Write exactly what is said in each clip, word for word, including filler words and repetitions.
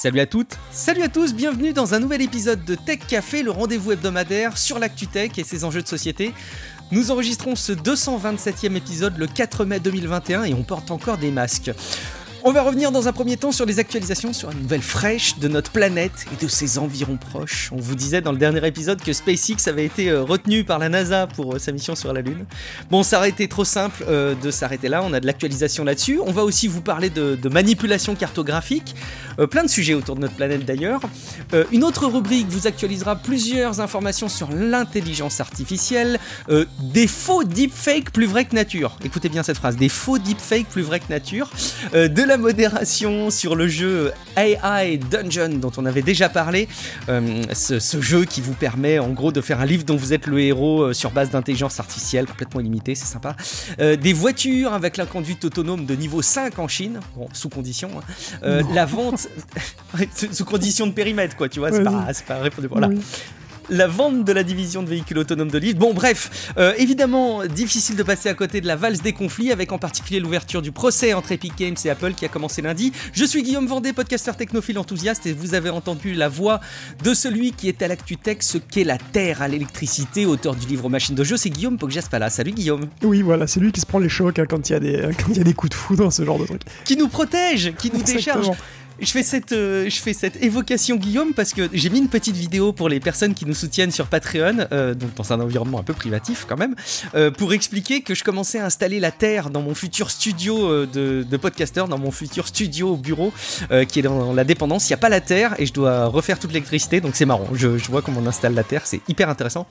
Salut à toutes, salut à tous, bienvenue dans un nouvel épisode de Tech Café, le rendez-vous hebdomadaire sur l'actu tech et ses enjeux de société. Nous enregistrons ce deux cent vingt-septième épisode le quatre mai deux mille vingt et un et on porte encore des masques. On va revenir dans un premier temps sur les actualisations sur une nouvelle fraîche de notre planète et de ses environs proches. On vous disait dans le dernier épisode que SpaceX avait été euh, retenu par la NASA pour euh, sa mission sur la Lune. Bon, ça aurait été trop simple euh, de s'arrêter là, on a de l'actualisation là-dessus. On va aussi vous parler de, de manipulation cartographique, euh, plein de sujets autour de notre planète d'ailleurs. Euh, une autre rubrique vous actualisera plusieurs informations sur l'intelligence artificielle, euh, des faux deepfakes plus vrais que nature. Écoutez bien cette phrase, des faux deepfakes plus vrais que nature. Euh, de la modération sur le jeu A I Dungeon dont on avait déjà parlé, euh, ce, ce jeu qui vous permet en gros de faire un livre dont vous êtes le héros euh, sur base d'intelligence artificielle complètement illimitée, c'est sympa. Euh, des voitures avec la conduite autonome de niveau cinq en Chine, bon, sous condition, hein. euh, la vente sous condition de périmètre quoi, tu vois, c'est oui. pas, c'est pas répondu, voilà. Oui. La vente de la division de véhicules autonomes de Lyft. Bon bref, euh, évidemment difficile de passer à côté de la valse des conflits, avec en particulier l'ouverture du procès entre Epic Games et Apple qui a commencé lundi. Je suis Guillaume Vendée, podcasteur technophile enthousiaste, et vous avez entendu la voix de celui qui est à l'actu tech, ce qu'est la terre à l'électricité, auteur du livre Machine de jeu, c'est Guillaume Poggiaspala. Salut Guillaume. Oui voilà, c'est lui qui se prend les chocs hein, quand il y a des quand il y a des coups de foudre, ce genre de truc. Qui nous protège, qui nous Exactement. décharge. Je fais, cette, euh, je fais cette évocation Guillaume parce que j'ai mis une petite vidéo pour les personnes qui nous soutiennent sur Patreon, euh, donc dans un environnement un peu privatif quand même, euh, pour expliquer que je commençais à installer la terre dans mon futur studio euh, de, de podcasteur, dans mon futur studio au bureau euh, qui est dans la dépendance. Il n'y a pas la terre et je dois refaire toute l'électricité, donc c'est marrant, je, je vois comment on installe la terre, c'est hyper intéressant.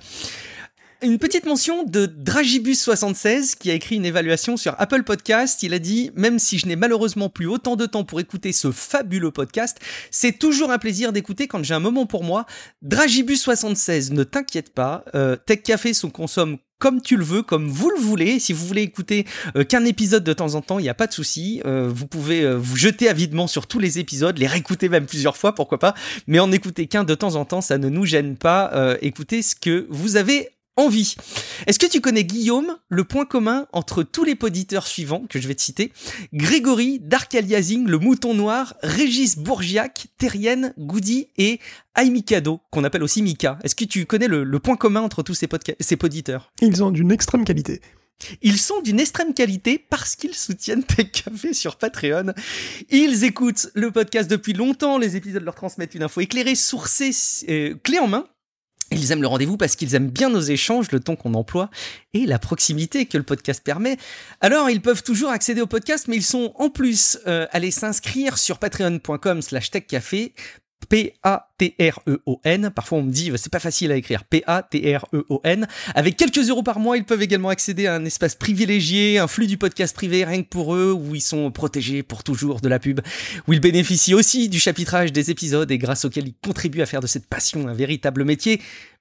Une petite mention de Dragibus soixante-seize qui a écrit une évaluation sur Apple Podcast. Il a dit « Même si je n'ai malheureusement plus autant de temps pour écouter ce fabuleux podcast, c'est toujours un plaisir d'écouter quand j'ai un moment pour moi. Dragibus soixante-seize, ne t'inquiète pas, euh, Tech Café se consomme comme tu le veux, comme vous le voulez. Si vous voulez écouter euh, qu'un épisode de temps en temps, il n'y a pas de souci. Euh, vous pouvez euh, vous jeter avidement sur tous les épisodes, les réécouter même plusieurs fois, pourquoi pas. Mais en écouter qu'un de temps en temps, ça ne nous gêne pas. Euh, écoutez ce que vous avez envie. Est-ce que tu connais, Guillaume, le point commun entre tous les poditeurs suivants, que je vais te citer: Grégory, Dark Aliasing, le Mouton Noir, Régis Bourgiac, Terrienne, Goody et Aimikado, qu'on appelle aussi Mika. Est-ce que tu connais le, le point commun entre tous ces, podca- ces poditeurs ? Ils ont d'une extrême qualité. Ils sont d'une extrême qualité parce qu'ils soutiennent Tech Café sur Patreon. Ils écoutent le podcast depuis longtemps, les épisodes leur transmettent une info éclairée, sourcée, euh, clé en main. Ils aiment le rendez-vous parce qu'ils aiment bien nos échanges, le ton qu'on emploie et la proximité que le podcast permet. Alors, ils peuvent toujours accéder au podcast, mais ils sont en plus euh, allés s'inscrire sur patreon.com slash techcafé, P A T R E O N. Parfois, on me dit, c'est pas facile à écrire, P A T R E O N. Avec quelques euros par mois, ils peuvent également accéder à un espace privilégié, un flux du podcast privé rien que pour eux, où ils sont protégés pour toujours de la pub, où ils bénéficient aussi du chapitrage des épisodes et grâce auquel ils contribuent à faire de cette passion un véritable métier.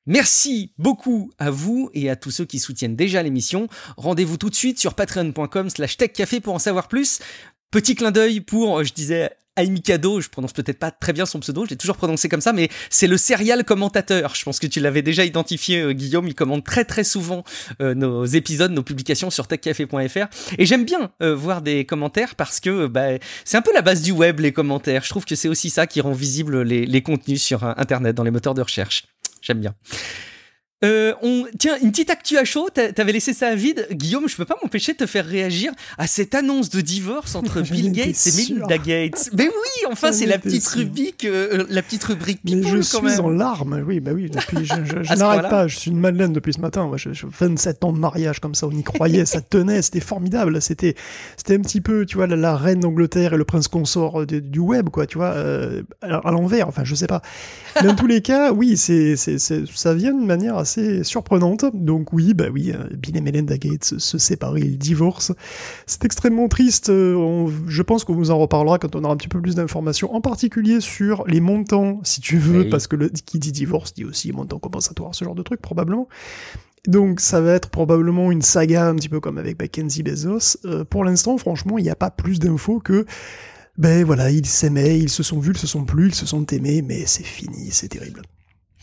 Merci beaucoup à vous et à tous ceux qui soutiennent déjà l'émission. Rendez-vous tout de suite sur patreon.com slash techcafé pour en savoir plus. Petit clin d'œil pour, je disais, Aimikado, je prononce peut-être pas très bien son pseudo, je l'ai toujours prononcé comme ça, mais c'est le serial commentateur. Je pense que tu l'avais déjà identifié, euh, Guillaume, il commente très très souvent euh, nos épisodes, nos publications sur techcafé point f r. Et j'aime bien euh, voir des commentaires parce que bah, c'est un peu la base du web, les commentaires. Je trouve que c'est aussi ça qui rend visible les, les contenus sur euh, Internet, dans les moteurs de recherche. J'aime bien. Euh, on... Tiens, une petite actu à chaud, t'avais laissé ça à vide. Guillaume, je peux pas m'empêcher de te faire réagir à cette annonce de divorce entre Bill Gates et Melinda Gates. Mais oui, enfin, c'est la petite rubrique, euh, la petite rubrique people, Mais je quand suis même. en larmes, oui, bah oui, depuis, je, je, je n'arrête pas, je suis une madeleine depuis ce matin, moi, je, je, vingt-sept ans de mariage comme ça, on y croyait, ça tenait, c'était formidable, c'était, c'était un petit peu, tu vois, la, la reine d'Angleterre et le prince consort de, du web, quoi, tu vois, euh, à, à l'envers, enfin, je sais pas. Mais dans tous les cas, oui, c'est, c'est, c'est, ça vient d'une manière assez assez surprenante. Donc oui, bah oui, Bill et Melinda Gates se séparent, ils divorcent. C'est extrêmement triste. On, je pense qu'on vous en reparlera quand on aura un petit peu plus d'informations, en particulier sur les montants, si tu veux, oui. Parce que le, qui dit divorce dit aussi montant compensatoire, ce genre de truc, probablement. Donc ça va être probablement une saga un petit peu comme avec Mackenzie Bezos. Euh, pour l'instant, franchement, il n'y a pas plus d'infos que ben voilà, ils s'aimaient, ils se sont vus, ils se sont plus, ils se sont aimés, mais c'est fini, c'est terrible.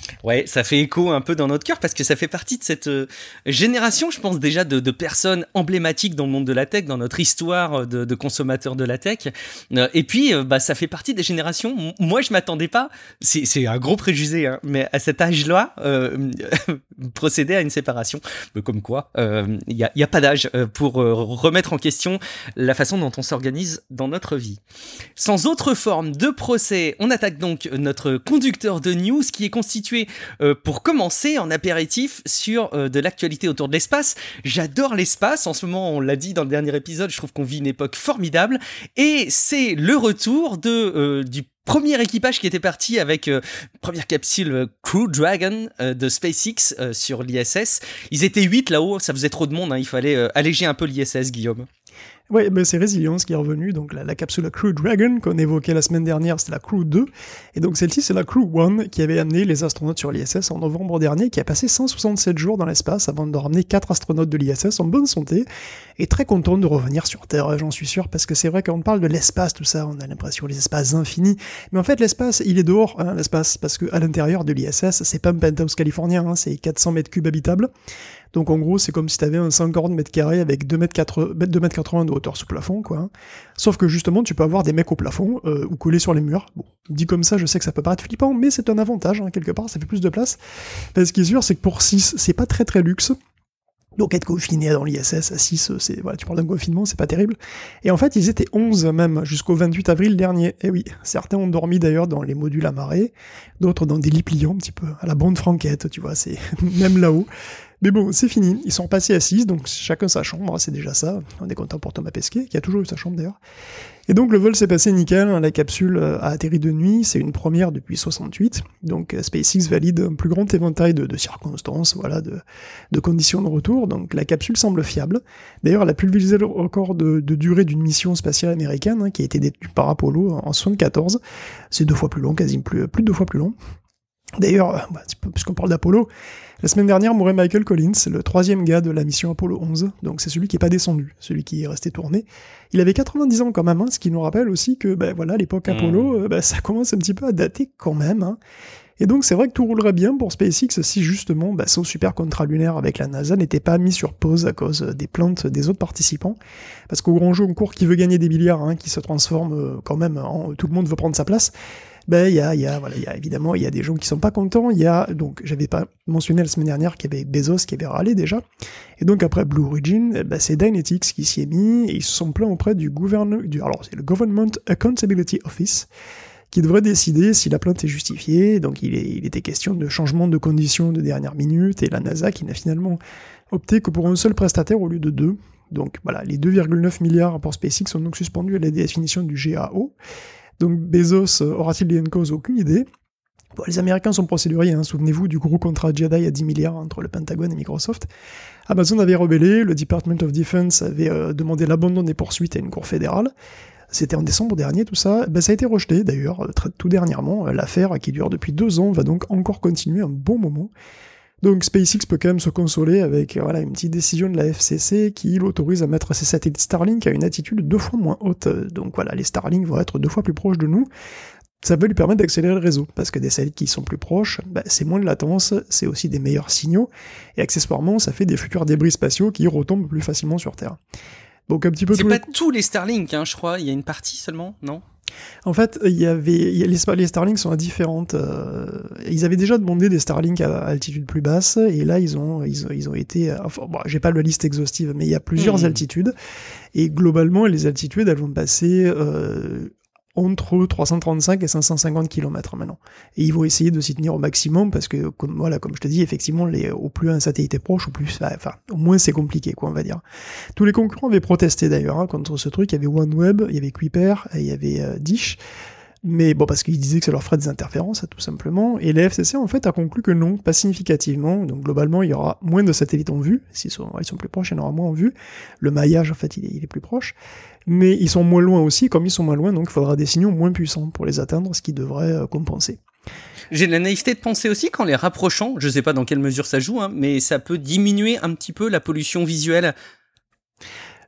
Ouais, ça fait écho un peu dans notre cœur parce que ça fait partie de cette euh, génération, je pense déjà, de, de personnes emblématiques dans le monde de la tech, dans notre histoire de, de consommateurs de la tech. Euh, et puis, euh, bah, ça fait partie des générations. M- Moi, je m'attendais pas, c'est, c'est un gros préjugé, hein, mais à cet âge-là, euh, procéder à une séparation. Mais comme quoi, il euh, n'y a, y a pas d'âge pour euh, remettre en question la façon dont on s'organise dans notre vie. Sans autre forme de procès, on attaque donc notre conducteur de news qui est constitué euh, pour commencer en apéritif sur euh, de l'actualité autour de l'espace. J'adore l'espace, en ce moment on l'a dit dans le dernier épisode, je trouve qu'on vit une époque formidable et c'est le retour de, euh, du premier équipage qui était parti avec euh, première capsule euh, Crew Dragon euh, de SpaceX euh, sur l'I S S. Ils étaient huit là-haut, ça faisait trop de monde, hein, il fallait euh, alléger un peu l'I S S, Guillaume. Ouais, ben c'est Resilience qui est revenu, donc la, la capsule Crew Dragon qu'on évoquait la semaine dernière, c'était la Crew deux, et donc celle-ci c'est la Crew un qui avait amené les astronautes sur l'I S S en novembre dernier, qui a passé cent soixante-sept jours dans l'espace avant de ramener quatre astronautes de l'I S S en bonne santé, et très content de revenir sur Terre, j'en suis sûr, parce que c'est vrai quand on parle de l'espace, tout ça, on a l'impression des espaces infinis, mais en fait l'espace, il est dehors, hein, l'espace, parce que à l'intérieur de l'I S S, c'est pas un penthouse californien, hein, c'est quatre cents mètres cubes habitables. Donc en gros, c'est comme si t'avais un cent quarante mètres carrés avec deux mètres quatre-vingts de hauteur sous plafond, quoi. Sauf que justement, tu peux avoir des mecs au plafond, euh, ou collés sur les murs. Bon, dit comme ça, je sais que ça peut paraître flippant, mais c'est un avantage, hein, quelque part, ça fait plus de place. Parce ce qui est sûr, c'est que pour six, c'est pas très très luxe. Donc être confiné dans l'I S S à six, c'est, voilà, tu parles d'un confinement, c'est pas terrible. Et en fait, ils étaient onze même, jusqu'au vingt-huit avril dernier. Et oui, certains ont dormi d'ailleurs dans les modules amarrés, d'autres dans des lits pliants, un petit peu, à la bande franquette, tu vois, c'est même là-haut. Mais bon, c'est fini, ils sont passés à six, donc chacun sa chambre, c'est déjà ça. On est content pour Thomas Pesquet, qui a toujours eu sa chambre d'ailleurs. Et donc le vol s'est passé nickel, la capsule a atterri de nuit, c'est une première depuis soixante-huit, donc SpaceX valide un plus grand éventail de, de circonstances, voilà, de, de conditions de retour, donc la capsule semble fiable. D'ailleurs, elle a pulvérisé le record de, de durée d'une mission spatiale américaine, hein, qui a été détenue par Apollo en soixante-quatorze, c'est deux fois plus long, quasiment plus, plus de deux fois plus long. D'ailleurs, bah, puisqu'on parle d'Apollo, la semaine dernière mourait Michael Collins, le troisième gars de la mission Apollo onze, donc c'est celui qui est pas descendu, celui qui est resté tourné. Il avait quatre-vingt-dix ans quand même, hein, ce qui nous rappelle aussi que ben voilà, l'époque Apollo, euh, ben, ça commence un petit peu à dater quand même. Hein. Et donc c'est vrai que tout roulerait bien pour SpaceX si justement ben, son super contrat lunaire avec la NASA n'était pas mis sur pause à cause des plaintes des autres participants. Parce qu'au grand jeu en cours qui veut gagner des milliards, hein, qui se transforme euh, quand même en tout le monde veut prendre sa place, ben il y a, y a, voilà, y a évidemment il y a des gens qui sont pas contents. Il y a donc j'avais pas mentionné la semaine dernière qu'il y avait Bezos qui avait râlé déjà. Et donc après Blue Origin, ben, c'est Dynetics qui s'y est mis et ils se sont plaints auprès du gouvernement, du alors c'est le Government Accountability Office qui devrait décider si la plainte est justifiée. Donc il, est, il était question de changement de conditions de dernière minute et la NASA qui n'a finalement opté que pour un seul prestataire au lieu de deux. Donc voilà, les deux virgule neuf milliards pour SpaceX sont donc suspendus à la définition du G A O. Donc Bezos aura-t-il une cause? Aucune idée. Bon, les Américains sont procéduriers, hein. Souvenez-vous du gros contrat Jedi à dix milliards entre le Pentagone et Microsoft. Amazon avait rebellé, le Department of Defense avait euh, demandé l'abandon des poursuites à une cour fédérale. C'était en décembre dernier tout ça, ben, ça a été rejeté d'ailleurs, très, tout dernièrement. L'affaire qui dure depuis deux ans va donc encore continuer un bon moment. Donc SpaceX peut quand même se consoler avec voilà, une petite décision de la F C C qui l'autorise à mettre ses satellites Starlink à une altitude deux fois moins haute. Donc voilà, les Starlink vont être deux fois plus proches de nous. Ça va lui permettre d'accélérer le réseau, parce que des satellites qui sont plus proches, bah, c'est moins de latence, c'est aussi des meilleurs signaux, et accessoirement, ça fait des futurs débris spatiaux qui retombent plus facilement sur Terre. Donc un petit peu c'est tous pas les... tous les Starlink, hein, je crois, il y a une partie seulement, non ? En fait, il y avait il y a, les, les Starlink sont à différentes. Euh, ils avaient déjà demandé des Starlink à, à altitude plus basse, et là ils ont ils, ils ont été. Enfin, bon, j'ai pas la liste exhaustive, mais il y a plusieurs mmh. altitudes, et globalement les altitudes elles vont passer euh, entre trois cent trente-cinq et cinq cent cinquante kilomètres maintenant. Et ils vont essayer de s'y tenir au maximum parce que, comme, voilà, comme je te dis, effectivement, les, au plus un satellite est proche, au plus, enfin, au moins c'est compliqué, quoi, on va dire. Tous les concurrents avaient protesté d'ailleurs, hein, contre ce truc. Il y avait OneWeb, il y avait Kuiper, et il y avait euh, Dish. Mais bon, parce qu'ils disaient que ça leur ferait des interférences, tout simplement. Et la F C C, en fait, a conclu que non, pas significativement. Donc, globalement, il y aura moins de satellites en vue. S'ils sont, ils sont plus proches, il y en aura moins en vue. Le maillage, en fait, il est, il est plus proche. Mais ils sont moins loin aussi. Comme ils sont moins loin, donc il faudra des signaux moins puissants pour les atteindre, ce qui devrait euh, compenser. J'ai la naïveté de penser aussi qu'en les rapprochant, je sais pas dans quelle mesure ça joue, hein, mais ça peut diminuer un petit peu la pollution visuelle.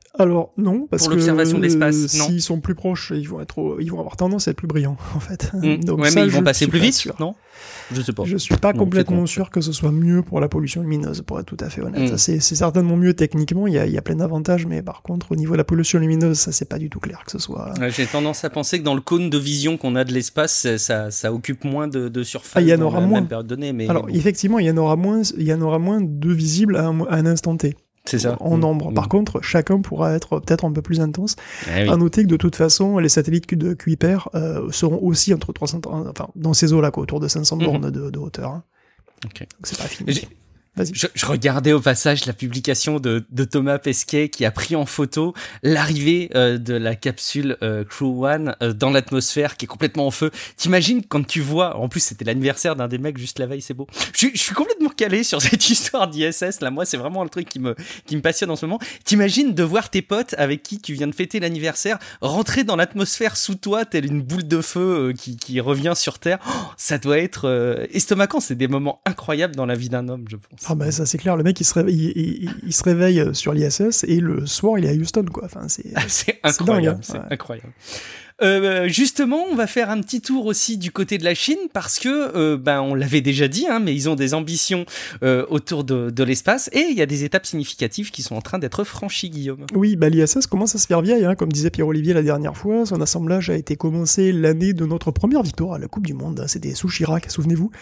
Alors non, parce pour l'observation que de l'espace, non. S'ils sont plus proches, ils vont être, ils vont avoir tendance à être plus brillants en fait. Mmh. Donc ouais, ça, mais ils vont passer plus vite, sûr. non ? Je sais pas. Je suis pas non, complètement sûr que ce soit mieux pour la pollution lumineuse, pour être tout à fait honnête. Mmh. C'est, c'est certainement mieux techniquement, il y a, il y a plein d'avantages, mais par contre, au niveau de la pollution lumineuse, ça c'est pas du tout clair que ce soit. Ouais, j'ai tendance à penser que dans le cône de vision qu'on a de l'espace, ça, ça occupe moins de, de surface ah, il y en dans aura la moins. même période donnée. Mais Alors bon. effectivement, il y en aura moins, il y en aura moins de visibles à un, à un instant T. C'est ça. En mmh. nombre. Par mmh. contre, chacun pourra être peut-être un peu plus intense. Eh oui. À noter que de toute façon, les satellites de Kuiper euh, seront aussi entre trois cents, enfin dans ces eaux-là, quoi, autour de cinq cents mmh. bornes de, de hauteur. Hein. Okay. Donc c'est pas fini. J'ai... Vas-y. Je, je regardais au passage la publication de, de Thomas Pesquet qui a pris en photo l'arrivée euh, de la capsule euh, Crew One euh, dans l'atmosphère qui est complètement en feu. T'imagines quand tu vois, en plus c'était l'anniversaire d'un des mecs juste la veille, c'est beau. Je, je suis complètement calé sur cette histoire d'I S S là, moi c'est vraiment le truc qui me, qui me passionne en ce moment. T'imagines de voir tes potes avec qui tu viens de fêter l'anniversaire rentrer dans l'atmosphère sous toi telle une boule de feu euh, qui, qui revient sur Terre. Oh, ça doit être euh, estomacant, c'est des moments incroyables dans la vie d'un homme, je pense. Ah bah ça c'est clair, le mec il se réveille, il, il, il se réveille sur l'I S S et le soir il est à Houston quoi. Enfin c'est, ah, c'est incroyable, c'est, dingue, hein. c'est ouais. incroyable. Euh, justement, on va faire un petit tour aussi du côté de la Chine parce que, euh, ben, on l'avait déjà dit, hein, mais ils ont des ambitions euh, autour de, de l'espace et il y a des étapes significatives qui sont en train d'être franchies, Guillaume. Oui, bah l'I S S commence à se faire vieille, hein, comme disait Pierre-Olivier la dernière fois. Son assemblage a été commencé l'année de notre première victoire à la Coupe du Monde. C'était sous Chirac, souvenez-vous.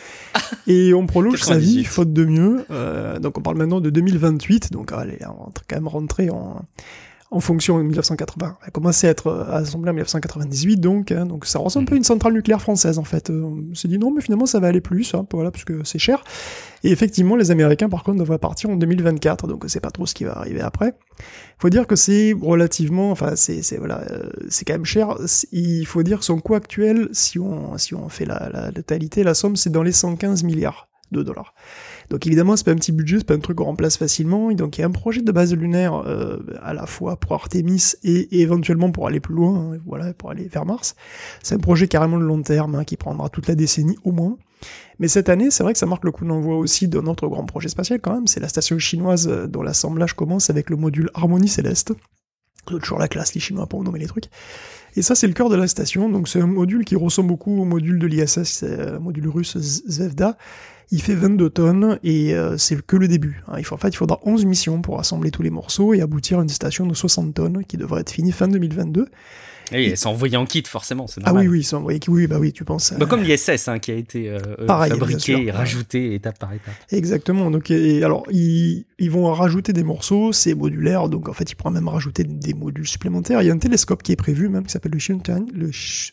Et on prolonge sa vie, faute de mieux. Euh, donc on parle maintenant de deux mille vingt-huit. Donc allez, on va quand même rentrer en... en fonction en dix-neuf cent quatre-vingts. Elle a commencé à être assemblée en dix-neuf cent quatre-vingt-dix-huit, donc, hein, donc ça ressemble un peu à une centrale nucléaire française, en fait. Euh, on s'est dit non, mais finalement, ça va aller plus, hein, voilà, parce que c'est cher. Et effectivement, les Américains, par contre, devraient partir en deux mille vingt-quatre, donc c'est pas trop ce qui va arriver après. Faut dire que c'est relativement, enfin, c'est, c'est, voilà, euh, c'est quand même cher. Il faut dire que son coût actuel, si on, si on fait la, la totalité, la somme, c'est dans les cent quinze milliards de dollars. Donc évidemment, c'est pas un petit budget, c'est pas un truc qu'on remplace facilement. Et donc il y a un projet de base lunaire euh, à la fois pour Artemis et, et éventuellement pour aller plus loin, hein, voilà, pour aller vers Mars. C'est un projet carrément de long terme hein, qui prendra toute la décennie au moins. Mais cette année, c'est vrai que ça marque le coup d'envoi aussi d'un autre grand projet spatial quand même. C'est la station chinoise dont l'assemblage commence avec le module Harmonie Céleste. C'est toujours la classe, les Chinois, pour nommer les trucs. Et ça, c'est le cœur de la station. Donc c'est un module qui ressemble beaucoup au module de l'I S S, c'est le module russe Zvezda. Il fait vingt-deux tonnes et euh, c'est que le début. Hein. Il faut, en fait, il faudra onze missions pour assembler tous les morceaux et aboutir à une station de soixante tonnes qui devrait être finie fin deux mille vingt-deux. Et et... c'est envoyé en kit, forcément, c'est Ah normal. oui, oui, c'est envoyé, oui, bah oui, tu penses. Bah, comme l'I S S, hein, qui a été euh, Pareil, fabriqué et rajouté étape par étape. Exactement. Donc, et, alors, ils, ils vont rajouter des morceaux, c'est modulaire, donc en fait, ils pourront même rajouter des modules supplémentaires. Il y a un télescope qui est prévu, même, qui s'appelle le Xuntian, le Ch...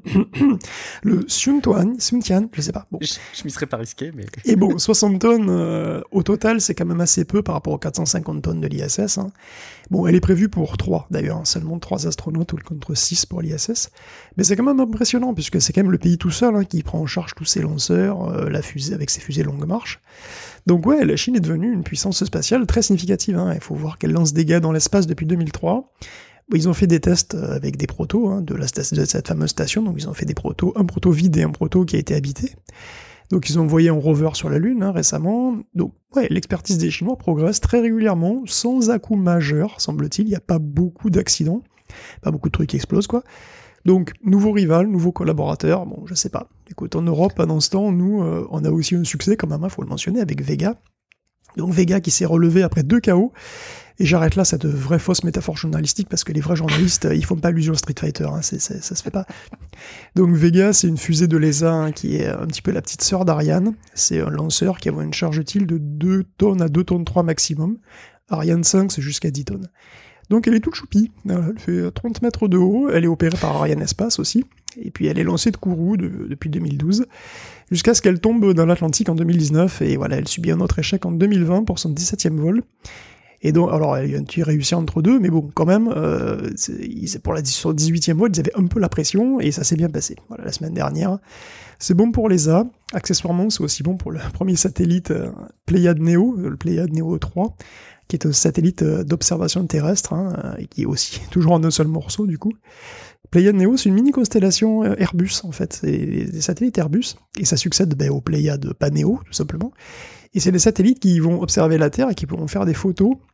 le Xuntuan, Xuntian, je sais pas. Bon. Je, je m'y serais pas risqué, mais... Et bon, soixante tonnes, euh, au total, c'est quand même assez peu par rapport aux quatre cent cinquante tonnes de l'I S S. Hein. Bon, elle est prévue pour trois, d'ailleurs, hein, seulement trois astronautes contre six pour l'I S S. Mais c'est quand même impressionnant, puisque c'est quand même le pays tout seul hein, qui prend en charge tous ses lanceurs, euh, la fusée avec ses fusées longue marche. Donc ouais, la Chine est devenue une puissance spatiale très significative. Hein. Il faut voir qu'elle lance des gars dans l'espace depuis deux mille trois. Ils ont fait des tests avec des protos hein, de, la, de cette fameuse station, donc ils ont fait des protos, un proto vide et un proto qui a été habité. Donc ils ont envoyé un rover sur la Lune hein, récemment. Donc ouais, l'expertise des Chinois progresse très régulièrement, sans à-coups majeurs, semble-t-il. Il n'y a pas beaucoup d'accidents, pas beaucoup de trucs qui explosent quoi. Donc nouveau rival, nouveau collaborateur, bon je sais pas. Écoute, en Europe, pendant ce temps, nous, euh, on a aussi un succès quand même, il faut le mentionner, avec Vega. Donc Vega qui s'est relevé après deux K O. Et j'arrête là cette vraie fausse métaphore journalistique parce que les vrais journalistes, ils font pas allusion au Street Fighter, hein, c'est, c'est, ça se fait pas. Donc Vega, c'est une fusée de l'E S A hein, qui est un petit peu la petite sœur d'Ariane. C'est un lanceur qui a une charge utile de deux tonnes à deux tonnes trois maximum. Ariane cinq, c'est jusqu'à dix tonnes. Donc elle est toute choupie, elle fait trente mètres de haut, elle est opérée par Ariane Espace aussi, et puis elle est lancée de Kourou de, depuis deux mille douze, jusqu'à ce qu'elle tombe dans l'Atlantique en deux mille dix-neuf, et voilà, elle subit un autre échec en deux mille vingt pour son dix-septième vol. Et donc, alors, il y a un petit réussi entre deux, mais bon, quand même, euh, c'est, pour la dix-huitième vol, ils avaient un peu la pression, et ça s'est bien passé, voilà, la semaine dernière. C'est bon pour l'E S A, accessoirement, c'est aussi bon pour le premier satellite euh, Pléiade Neo, le Pléiade Neo trois, qui est un satellite euh, d'observation terrestre, hein, et qui est aussi toujours en un seul morceau, du coup. Pléiade Neo, c'est une mini-constellation euh, Airbus, en fait, c'est des satellites Airbus, et ça succède ben, au Pléiade pas Neo, tout simplement. Et c'est des satellites qui vont observer la Terre et qui pourront faire des photos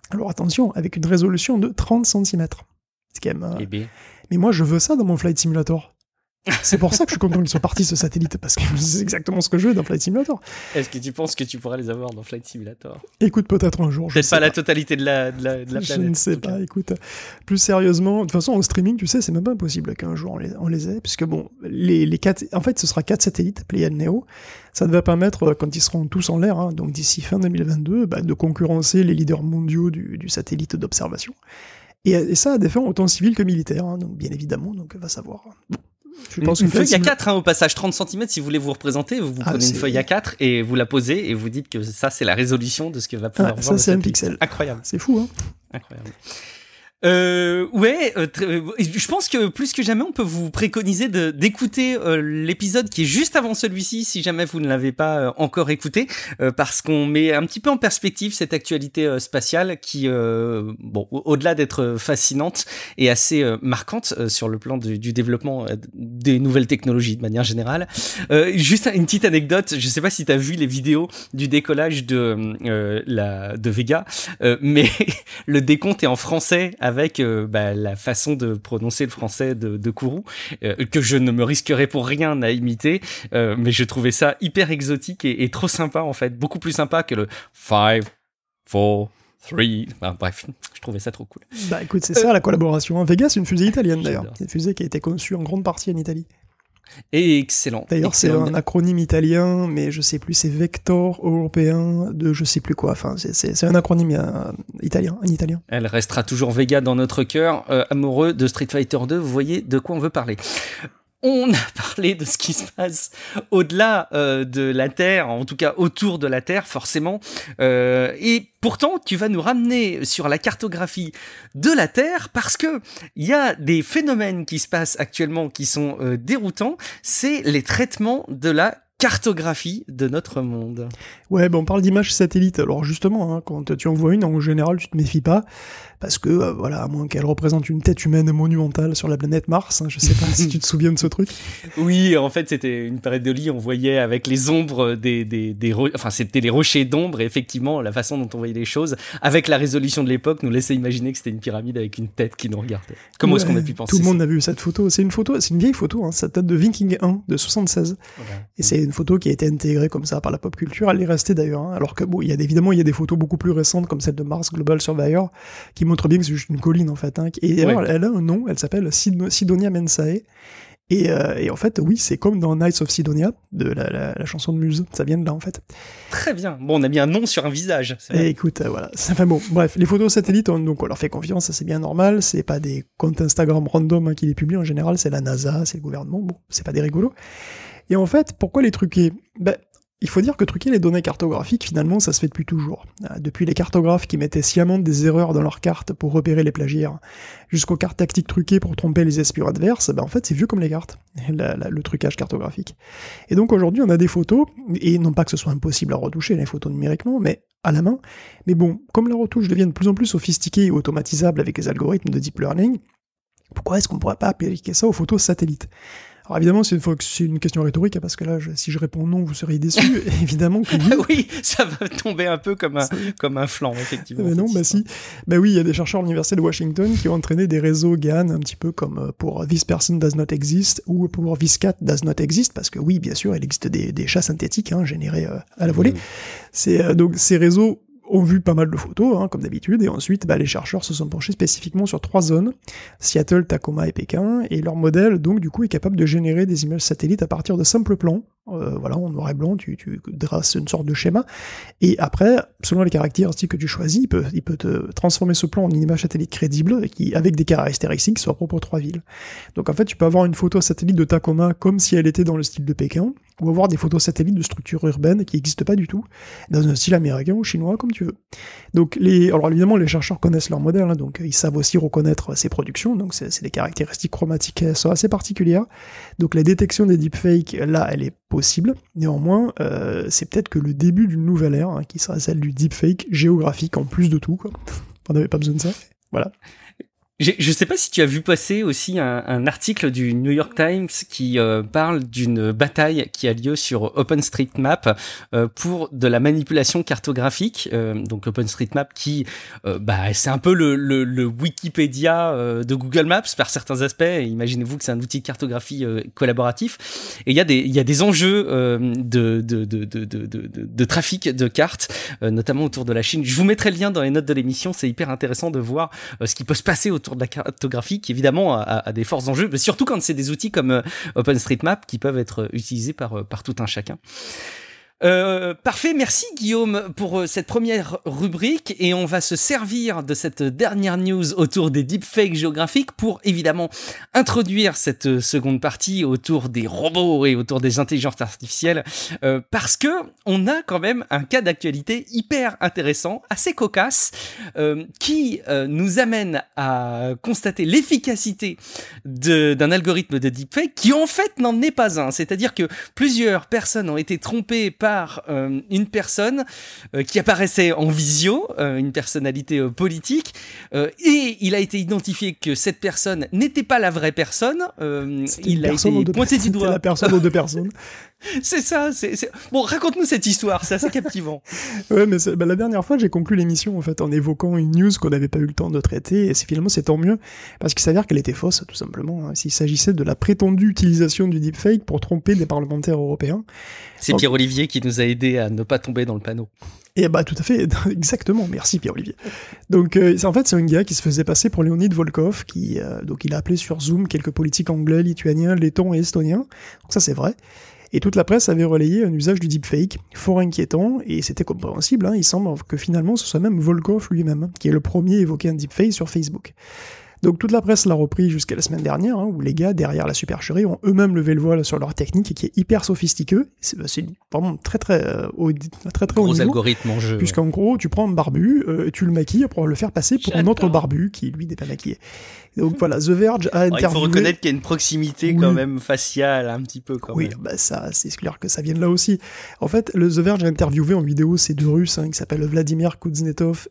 Alors attention, avec une résolution de trente centimètres. C'est quand même... Euh... Eh bien. Mais moi, je veux ça dans mon Flight Simulator. C'est pour ça que je suis content qu'ils soient partis, ce satellite, parce que c'est exactement ce que je veux dans Flight Simulator. Est-ce que tu penses que tu pourras les avoir dans Flight Simulator ? Écoute, peut-être un jour. Peut-être pas, pas la totalité de la, de la, de la planète. Je ne sais pas, écoute. Plus sérieusement, de toute façon, en streaming, tu sais, c'est même pas impossible qu'un jour on les, on les ait, puisque bon, les, les quatre, en fait, ce sera quatre satellites, Pléiades, Néo. Ça devrait permettre, quand ils seront tous en l'air, hein, donc d'ici fin deux mille vingt-deux, bah, de concurrencer les leaders mondiaux du, du satellite d'observation. Et, et ça a des fins autant civiles que militaires, hein, donc bien évidemment, donc va savoir. Bon. Je pense une feuille A quatre, hein, au passage, trente centimètres, si vous voulez vous représenter, vous ah, prenez c'est... une feuille A quatre et vous la posez et vous dites que ça, c'est la résolution de ce que va pouvoir ah, voir ça, le c'est satellite. un pixel. Incroyable. C'est fou, hein. Incroyable. Euh, ouais, euh, tr- je pense que plus que jamais, on peut vous préconiser de, d'écouter euh, l'épisode qui est juste avant celui-ci, si jamais vous ne l'avez pas euh, encore écouté, euh, parce qu'on met un petit peu en perspective cette actualité euh, spatiale qui, euh, bon, au-delà d'être fascinante, est assez euh, marquante euh, sur le plan du, du développement euh, des nouvelles technologies de manière générale. Euh, juste une petite anecdote, je sais pas si tu as vu les vidéos du décollage de euh, la de Vega, euh, mais le décompte est en français avec euh, bah, la façon de prononcer le français de, de Kourou, euh, que je ne me risquerais pour rien à imiter, euh, mais je trouvais ça hyper exotique et, et trop sympa en fait, beaucoup plus sympa que le five, four, three, enfin, bref, je trouvais ça trop cool. Bah écoute, c'est euh, ça la collaboration. Vega, c'est une fusée italienne d'ailleurs. C'est une fusée qui a été conçue en grande partie en Italie. Et excellent. D'ailleurs, excellent. C'est un acronyme italien, mais je sais plus, c'est Vector européen de je sais plus quoi. Enfin, c'est, c'est, c'est un acronyme euh, italien, en italien. Elle restera toujours Vega dans notre cœur, euh, amoureux de Street Fighter deux. Vous voyez de quoi on veut parler. On a parlé de ce qui se passe au-delà euh, de la Terre, en tout cas autour de la Terre, forcément. Euh, et pourtant, tu vas nous ramener sur la cartographie de la Terre parce que il y a des phénomènes qui se passent actuellement qui sont euh, déroutants. C'est les traitements de la cartographie de notre monde. Ouais, ben on parle d'images satellites. Alors justement, hein, quand tu en vois une, en général, tu te méfies pas. Parce que, euh, voilà, à moins qu'elle représente une tête humaine monumentale sur la planète Mars, hein, je sais pas si tu te souviens de ce truc. Oui, en fait, c'était une pareidolie, on voyait avec les ombres des, des, des, ro- enfin, c'était les rochers d'ombre, et effectivement, la façon dont on voyait les choses, avec la résolution de l'époque, nous laissait imaginer que c'était une pyramide avec une tête qui nous regardait. Comment ouais, est-ce qu'on a pu penser tout le monde ça a vu cette photo. C'est une photo, c'est une vieille photo, hein, ça date de Viking un, de soixante-seize. Voilà. Et c'est une photo qui a été intégrée comme ça par la pop culture, elle est restée d'ailleurs, hein, alors que, bon, il y a évidemment, il y a des photos beaucoup plus récentes, comme celle de Mars Global Surveyor, qui montrent bien que c'est juste une colline en fait, hein. Et alors, ouais. Elle a un nom, elle s'appelle Sid- Sidonia Mensae, et, euh, et en fait oui, c'est comme dans Knights of Sidonia de la, la, la chanson de Muse, ça vient de là en fait. Très bien, bon on a mis un nom sur un visage. Et écoute, euh, voilà, enfin bon, bref, les photos satellites, on, donc on leur fait confiance, ça c'est bien normal, c'est pas des comptes Instagram random hein, qui les publient, en général c'est la NASA, c'est le gouvernement, bon, c'est pas des rigolos. Et en fait, pourquoi les truquer ? Ben, il faut dire que truquer les données cartographiques, finalement, ça se fait depuis toujours. Depuis les cartographes qui mettaient sciemment des erreurs dans leurs cartes pour repérer les plagiaires, jusqu'aux cartes tactiques truquées pour tromper les espions adverses, ben en fait, c'est vieux comme les cartes, la, la, le trucage cartographique. Et donc aujourd'hui, on a des photos, et non pas que ce soit impossible à retoucher, les photos numériquement, mais à la main. Mais bon, comme la retouche devient de plus en plus sophistiquée et automatisable avec les algorithmes de deep learning, pourquoi est-ce qu'on ne pourrait pas appliquer ça aux photos satellites ? Alors évidemment, c'est une, c'est une question rhétorique, parce que là, je, si je réponds non, vous seriez déçus. Évidemment que oui. Oui, ça va tomber un peu comme un, comme un flanc, effectivement. Mais non, bah si. Bah oui, il y a des chercheurs de l'Université de Washington qui ont entraîné des réseaux G A N, un petit peu comme pour This Person Does Not Exist, ou pour This Cat Does Not Exist, parce que oui, bien sûr, il existe des, des chats synthétiques, hein, générés euh, à la volée. Oui. C'est, euh, donc, ces réseaux ont vu pas mal de photos, hein, comme d'habitude, et ensuite, bah, les chercheurs se sont penchés spécifiquement sur trois zones, Seattle, Tacoma et Pékin, et leur modèle, donc, du coup, est capable de générer des images satellites à partir de simples plans. Euh, voilà, en noir et blanc, tu, tu traces une sorte de schéma, et après, selon les caractéristiques que tu choisis, il peut, il peut te transformer ce plan en une image satellite crédible, qui, avec des caractéristiques qui soient propres aux trois villes. Donc en fait, tu peux avoir une photo satellite de Tacoma comme si elle était dans le style de Pékin, ou avoir des photos satellites de structures urbaines qui n'existent pas du tout, dans un style américain ou chinois, comme tu veux. Donc, les, alors évidemment, les chercheurs connaissent leur modèle, hein, donc ils savent aussi reconnaître ces productions, donc c'est, c'est des caractéristiques chromatiques qui sont assez particulières. Donc la détection des deepfakes, là, elle est possible. Néanmoins, euh, c'est peut-être que le début d'une nouvelle ère, hein, qui sera celle du deepfake géographique en plus de tout, quoi. On n'avait pas besoin de ça. Voilà. Je ne sais pas si tu as vu passer aussi un, un article du New York Times qui euh, parle d'une bataille qui a lieu sur OpenStreetMap euh, pour de la manipulation cartographique. Euh, donc OpenStreetMap qui, euh, bah, c'est un peu le, le, le Wikipédia euh, de Google Maps par certains aspects. Imaginez-vous que c'est un outil de cartographie euh, collaboratif. Et il y a des, il y a des enjeux euh, de, de, de, de, de, de, de trafic de cartes, euh, notamment autour de la Chine. Je vous mettrai le lien dans les notes de l'émission. C'est hyper intéressant de voir euh, ce qui peut se passer autour de la cartographie, qui évidemment a, a des forts enjeux, mais surtout quand c'est des outils comme euh, OpenStreetMap qui peuvent être utilisés par, par tout un chacun. Euh, parfait, merci Guillaume pour euh, cette première rubrique, et on va se servir de cette dernière news autour des deepfakes géographiques pour évidemment introduire cette euh, seconde partie autour des robots et autour des intelligences artificielles, euh, parce que on a quand même un cas d'actualité hyper intéressant, assez cocasse, euh, qui euh, nous amène à constater l'efficacité de, d'un algorithme de deepfake qui en fait n'en est pas un, c'est-à-dire que plusieurs personnes ont été trompées par par euh, une personne euh, qui apparaissait en visio, euh, une personnalité euh, politique, euh, et il a été identifié que cette personne n'était pas la vraie personne. Euh, il a été pointé du doigt. C'était la personne aux deux personnes. C'est ça, c'est, c'est... Bon, raconte-nous cette histoire, c'est assez captivant. Ouais, mais c'est, bah, la dernière fois, j'ai conclu l'émission, en fait, en évoquant une news qu'on n'avait pas eu le temps de traiter, et c'est, finalement, c'est tant mieux, parce qu'il s'avère qu'elle était fausse, tout simplement, hein, s'il s'agissait de la prétendue utilisation du deepfake pour tromper des parlementaires européens. C'est Donc... Pierre-Olivier qui nous a aidés à ne pas tomber dans le panneau. Et bah tout à fait, exactement, merci Pierre-Olivier. Donc euh, c'est, en fait c'est un gars qui se faisait passer pour Leonid Volkov, qui euh, donc il a appelé sur Zoom quelques politiques anglais, lituaniens, lettons et estoniens, donc ça c'est vrai. Et toute la presse avait relayé un usage du deepfake, fort inquiétant, et c'était compréhensible, hein, il semble que finalement ce soit même Volkov lui-même, qui est le premier à évoquer un deepfake sur Facebook. Donc toute la presse l'a repris jusqu'à la semaine dernière, hein, où les gars, derrière la supercherie, ont eux-mêmes levé le voile sur leur technique, qui est hyper sophistiquée. C'est, c'est vraiment très très euh, haut, très, très haut gros niveau. Algorithme en jeu. Puisqu'en ouais. gros, tu prends un barbu, euh, tu le maquilles pour le faire passer pour J'adore. un autre barbu, qui lui n'est pas maquillé. Donc voilà, The Verge a interviewé... Il faut reconnaître qu'il y a une proximité oui. quand même faciale, un petit peu quand oui, même. Oui, bah ça, c'est clair que ça vient de là aussi. En fait, le The Verge a interviewé en vidéo ces deux Russes, hein, qui s'appellent Vladimir Kuznetsov,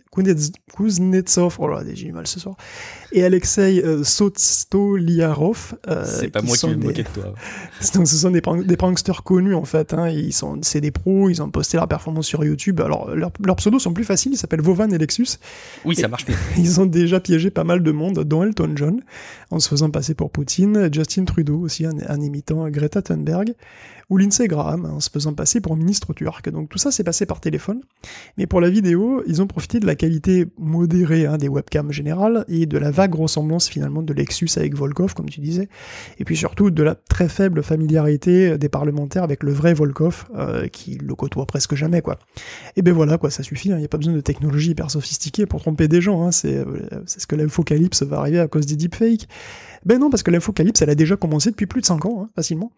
Kuznetsov, oh là, j'ai du mal ce soir, et Alexei euh, Sotoliarov. Euh, c'est pas moi qui vais me moquer de toi. Donc ce sont des, prank- des pranksters connus en fait, hein, ils sont, c'est des pros, ils ont posté leur performance sur YouTube. Alors leurs leur pseudos sont plus faciles, ils s'appellent Vovan et Lexus. Oui, et ça marche bien. Ils ont déjà piégé pas mal de monde, dont Elton John, en se faisant passer pour Poutine, Justin Trudeau aussi, en, en imitant Greta Thunberg, ou Lindsey Graham, en se faisant passer pour ministre turc. Donc tout ça s'est passé par téléphone. Mais pour la vidéo, ils ont profité de la qualité modérée hein, des webcams générales et de la vague ressemblance finalement de Lexus avec Volkov, comme tu disais, et puis surtout de la très faible familiarité des parlementaires avec le vrai Volkov, euh, qui le côtoie presque jamais, quoi. Et ben voilà, quoi, ça suffit, il hein, n'y a pas besoin de technologie hyper sophistiquée pour tromper des gens, hein, c'est, euh, c'est ce que l'infocalypse va arriver à cause des deepfakes. Ben non, parce que l'infocalypse, elle a déjà commencé depuis plus de cinq ans, hein, facilement.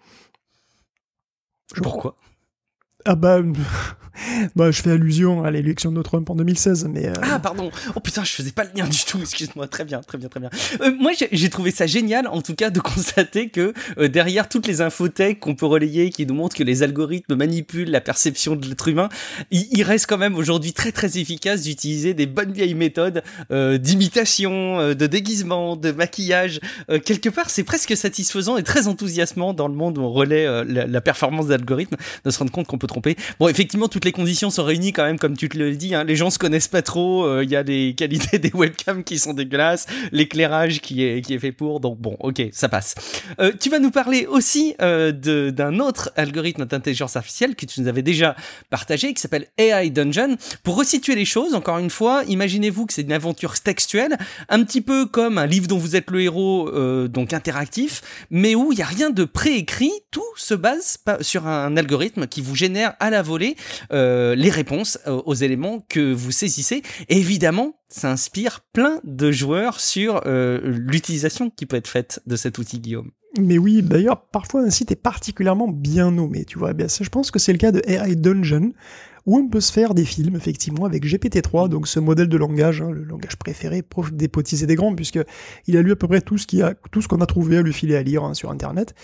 Je Pourquoi Ah bah, bah, je fais allusion à l'élection de Trump en deux mille seize, mais... Euh... Ah, pardon. Oh putain, je faisais pas le lien du tout, excuse-moi. Très bien, très bien, très bien. Euh, moi, j'ai, j'ai trouvé ça génial, en tout cas, de constater que euh, derrière toutes les infotech qu'on peut relayer, qui nous montrent que les algorithmes manipulent la perception de l'être humain, il, il reste quand même aujourd'hui très très efficace d'utiliser des bonnes vieilles méthodes euh, d'imitation, euh, de déguisement, de maquillage. Euh, quelque part, c'est presque satisfaisant et très enthousiasmant dans le monde où on relaie euh, la, la performance des algorithmes, de se rendre compte qu'on peut tromper. Bon, effectivement, toutes les conditions sont réunies quand même, comme tu te le dis, hein. Les gens se connaissent pas trop, il euh, y a des qualités des webcams qui sont dégueulasses, l'éclairage qui est, qui est fait pour, donc bon, ok, ça passe. Euh, tu vas nous parler aussi euh, de, d'un autre algorithme d'intelligence artificielle que tu nous avais déjà partagé, qui s'appelle A I Dungeon. Pour resituer les choses, encore une fois, imaginez-vous que c'est une aventure textuelle, un petit peu comme un livre dont vous êtes le héros, euh, donc interactif, mais où il n'y a rien de préécrit, tout se base sur un algorithme qui vous génère à la volée euh, les réponses euh, aux éléments que vous saisissez. Et évidemment, ça inspire plein de joueurs sur euh, l'utilisation qui peut être faite de cet outil, Guillaume. Mais oui, d'ailleurs, parfois un site est particulièrement bien nommé, tu vois. Bien, ça, je pense que c'est le cas de A I Dungeon, où on peut se faire des films, effectivement, avec G P T trois, donc ce modèle de langage, hein, le langage préféré, pour des petits et des grands, puisque il a lu à peu près tout ce, qu'il a, tout ce qu'on a trouvé à lui filer à lire hein, sur Internet.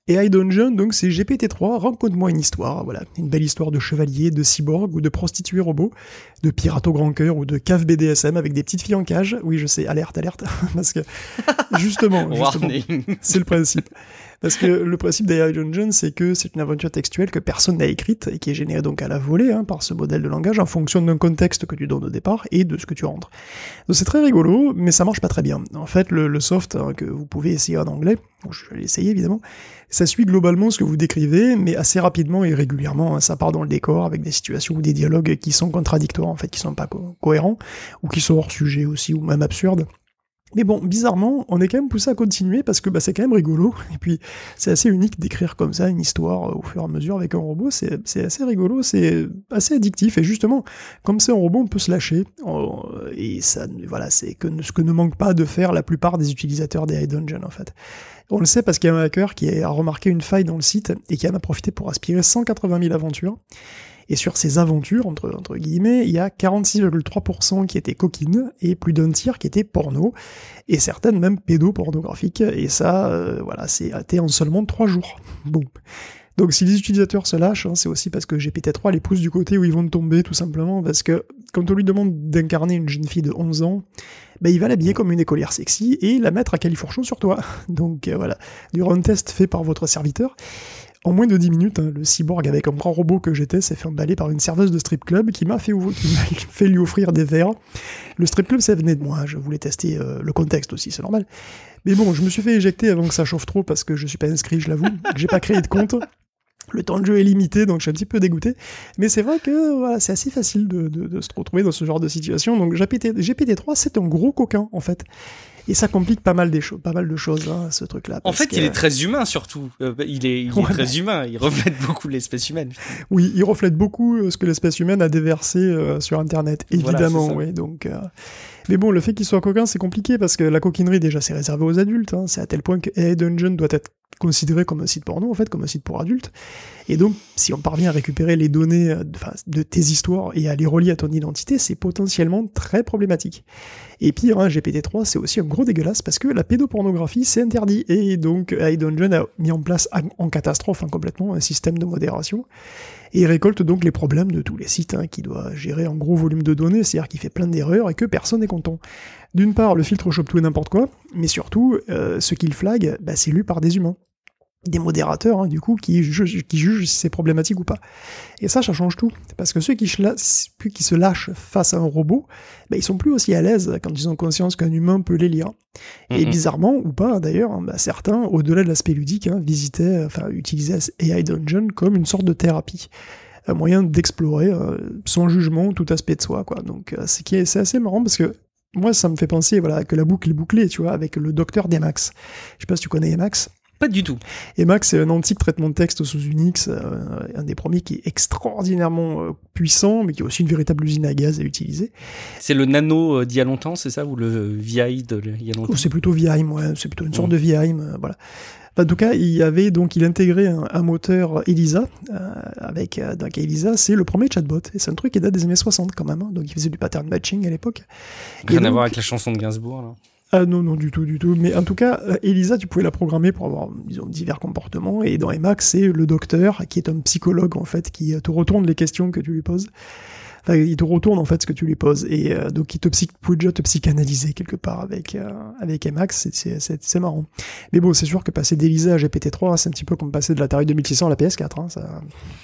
A I Dungeon, donc c'est G P T trois, raconte-moi une histoire, voilà, une belle histoire de chevalier, de cyborg ou de prostituée robot, de pirate au grand cœur ou de cave B D S M avec des petites filles en cage. Oui, je sais, alerte, alerte, parce que justement, justement c'est le principe. Parce que le principe d'A I Dungeon, c'est que c'est une aventure textuelle que personne n'a écrite et qui est générée donc à la volée hein, par ce modèle de langage en fonction d'un contexte que tu donnes au départ et de ce que tu rentres. Donc c'est très rigolo, mais ça marche pas très bien. En fait, le, le soft hein, que vous pouvez essayer en anglais, je vais l'essayer évidemment, ça suit globalement ce que vous décrivez, mais assez rapidement et régulièrement, hein, ça part dans le décor avec des situations ou des dialogues qui sont contradictoires, en fait, qui sont pas co- cohérents, ou qui sont hors sujet aussi, ou même absurdes. Mais bon, bizarrement, on est quand même poussé à continuer parce que bah, c'est quand même rigolo. Et puis, c'est assez unique d'écrire comme ça une histoire euh, au fur et à mesure avec un robot. C'est, c'est assez rigolo, c'est assez addictif. Et justement, comme c'est un robot, on peut se lâcher. On, et ça, voilà, c'est que, ce que ne manque pas de faire la plupart des utilisateurs d'A I Dungeon, en fait. On le sait parce qu'il y a un hacker qui a remarqué une faille dans le site et qui en a profité pour aspirer cent quatre-vingt mille aventures. Et sur ces aventures, entre, entre guillemets, il y a quarante-six virgule trois pour cent qui étaient coquines et plus d'un tiers qui étaient porno, et certaines même pédopornographiques, et ça, euh, voilà, c'est athée en seulement trois jours. Bon. Donc si les utilisateurs se lâchent, hein, c'est aussi parce que G P T trois les pousse du côté où ils vont tomber, tout simplement, parce que quand on lui demande d'incarner une jeune fille de onze ans, ben, il va l'habiller comme une écolière sexy et la mettre à califourchon sur toi. Donc euh, voilà, durant un test fait par votre serviteur, en moins de dix minutes, hein, le cyborg avec un grand robot que j'étais s'est fait emballer par une serveuse de strip club qui m'a fait, qui m'a fait lui offrir des verres. Le strip club, ça venait de moi, je voulais tester euh, le contexte aussi, c'est normal. Mais bon, je me suis fait éjecter avant que ça chauffe trop parce que je suis pas inscrit, je l'avoue, que j'ai pas créé de compte. Le temps de jeu est limité, donc je suis un petit peu dégoûté. Mais c'est vrai que voilà, c'est assez facile de, de, de se retrouver dans ce genre de situation. Donc G P T trois, c'est un gros coquin, en fait. Et ça complique pas mal, des cho- pas mal de choses, hein, ce truc-là. En fait, que... il est très humain, surtout. Euh, il est, il est ouais, très mais... humain, il reflète beaucoup l'espèce humaine. Oui, il reflète beaucoup ce que l'espèce humaine a déversé euh, sur Internet, évidemment. Voilà, oui, donc... Euh... Mais bon, le fait qu'il soit coquin, c'est compliqué, parce que la coquinerie, déjà, c'est réservé aux adultes. Hein. C'est à tel point que A I Dungeon doit être considéré comme un site porno, en fait, comme un site pour adultes. Et donc, si on parvient à récupérer les données de, de tes histoires et à les relier à ton identité, c'est potentiellement très problématique. Et pire, hein, G P T trois, c'est aussi un gros dégueulasse parce que la pédopornographie, c'est interdit. Et donc, A I Dungeon a mis en place, en catastrophe, hein, complètement, un système de modération. Et il récolte donc les problèmes de tous les sites, hein, qui doit gérer un gros volume de données, c'est-à-dire qu'il fait plein d'erreurs et que personne n'est content. D'une part, le filtre chope tout et n'importe quoi, mais surtout, euh, ce qu'il flag, bah, c'est lu par des humains. Des modérateurs, hein, du coup, qui jugent, qui jugent si c'est problématique ou pas. Et ça, ça change tout. Parce que ceux qui, chla- qui se lâchent face à un robot, bah, ils sont plus aussi à l'aise quand ils ont conscience qu'un humain peut les lire. Mm-hmm. Et bizarrement, ou pas d'ailleurs, hein, bah, certains, au-delà de l'aspect ludique, hein, visitaient, enfin, utilisaient A I Dungeon comme une sorte de thérapie. Un moyen d'explorer, euh, sans jugement, tout aspect de soi, quoi. Donc, euh, c'est, qui est, c'est assez marrant parce que moi, ça me fait penser, voilà, que la boucle est bouclée, tu vois, avec le docteur d'Emacs. Je sais pas si tu connais Emacs. Pas du tout. Emacs, c'est un antique traitement de texte sous Unix, euh, un des premiers qui est extraordinairement euh, puissant, mais qui est aussi une véritable usine à gaz à utiliser. C'est le nano euh, d'il y a longtemps, c'est ça, ou le V I d'il y a longtemps? Oh, c'est plutôt V I M, ouais, c'est plutôt une sorte mmh. de V I M, euh, voilà. En tout cas, il y avait donc, il intégrait un, un moteur Elisa, euh, avec, euh, donc Elisa, c'est le premier chatbot, et c'est un truc qui date des années soixante quand même, hein, donc il faisait du pattern matching à l'époque. Rien donc, à voir avec la chanson de Gainsbourg, là. Ah non, non, du tout, du tout. Mais en tout cas, Elisa, tu pouvais la programmer pour avoir, disons, divers comportements. Et dans Emacs, c'est le docteur, qui est un psychologue, en fait, qui te retourne les questions que tu lui poses. Enfin, il te retourne, en fait, ce que tu lui poses. Et euh, donc, il te psy- peut déjà te psychanalyser quelque part avec, euh, avec Emacs. C'est, c'est, c'est, c'est marrant. Mais bon, c'est sûr que passer d'Elisa à G P T trois, c'est un petit peu comme passer de l'Atari deux mille six cents à la P S quatre. Hein, ça...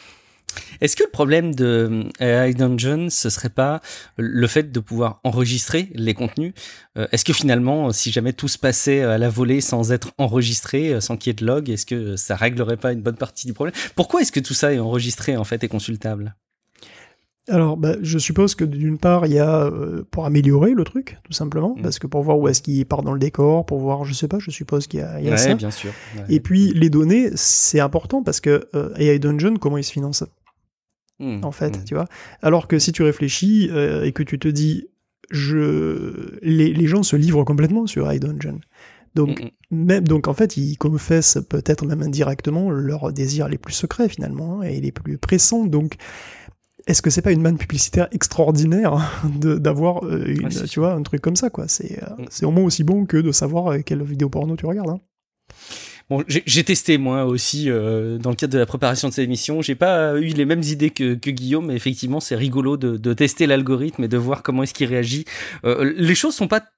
Est-ce que le problème de A I Dungeon, ce serait pas le fait de pouvoir enregistrer les contenus? euh, Est-ce que finalement, si jamais tout se passait à la volée sans être enregistré, sans qu'il y ait de log, est-ce que ça réglerait pas une bonne partie du problème? Pourquoi est-ce que tout ça est enregistré en fait et consultable? Alors, bah, je suppose que d'une part, il y a euh, pour améliorer le truc, tout simplement, mmh. parce que pour voir où est-ce qu'il part dans le décor, pour voir, je sais pas, je suppose qu'il y a, il y a ouais, ça. Bien sûr. Ouais. Et puis, les données, c'est important parce que euh, A I Dungeon, comment il se finance mmh. en fait, mmh. tu vois. Alors que si tu réfléchis euh, et que tu te dis, je, les, les gens se livrent complètement sur A I Dungeon. Donc, mmh. même, donc, en fait, ils confessent peut-être même indirectement leurs désirs les plus secrets, finalement, hein, et les plus pressants. Donc, est-ce que c'est pas une manne publicitaire extraordinaire de, d'avoir euh, une, ouais, tu vois, un truc comme ça, quoi. C'est, euh, mm. c'est au moins aussi bon que de savoir quelle vidéo porno tu regardes. Hein. Bon, j'ai, j'ai testé moi aussi euh, dans le cadre de la préparation de cette émission. J'ai pas eu les mêmes idées que, que Guillaume, mais effectivement, c'est rigolo de, de tester l'algorithme et de voir comment est-ce qu'il réagit. Euh, les choses sont pas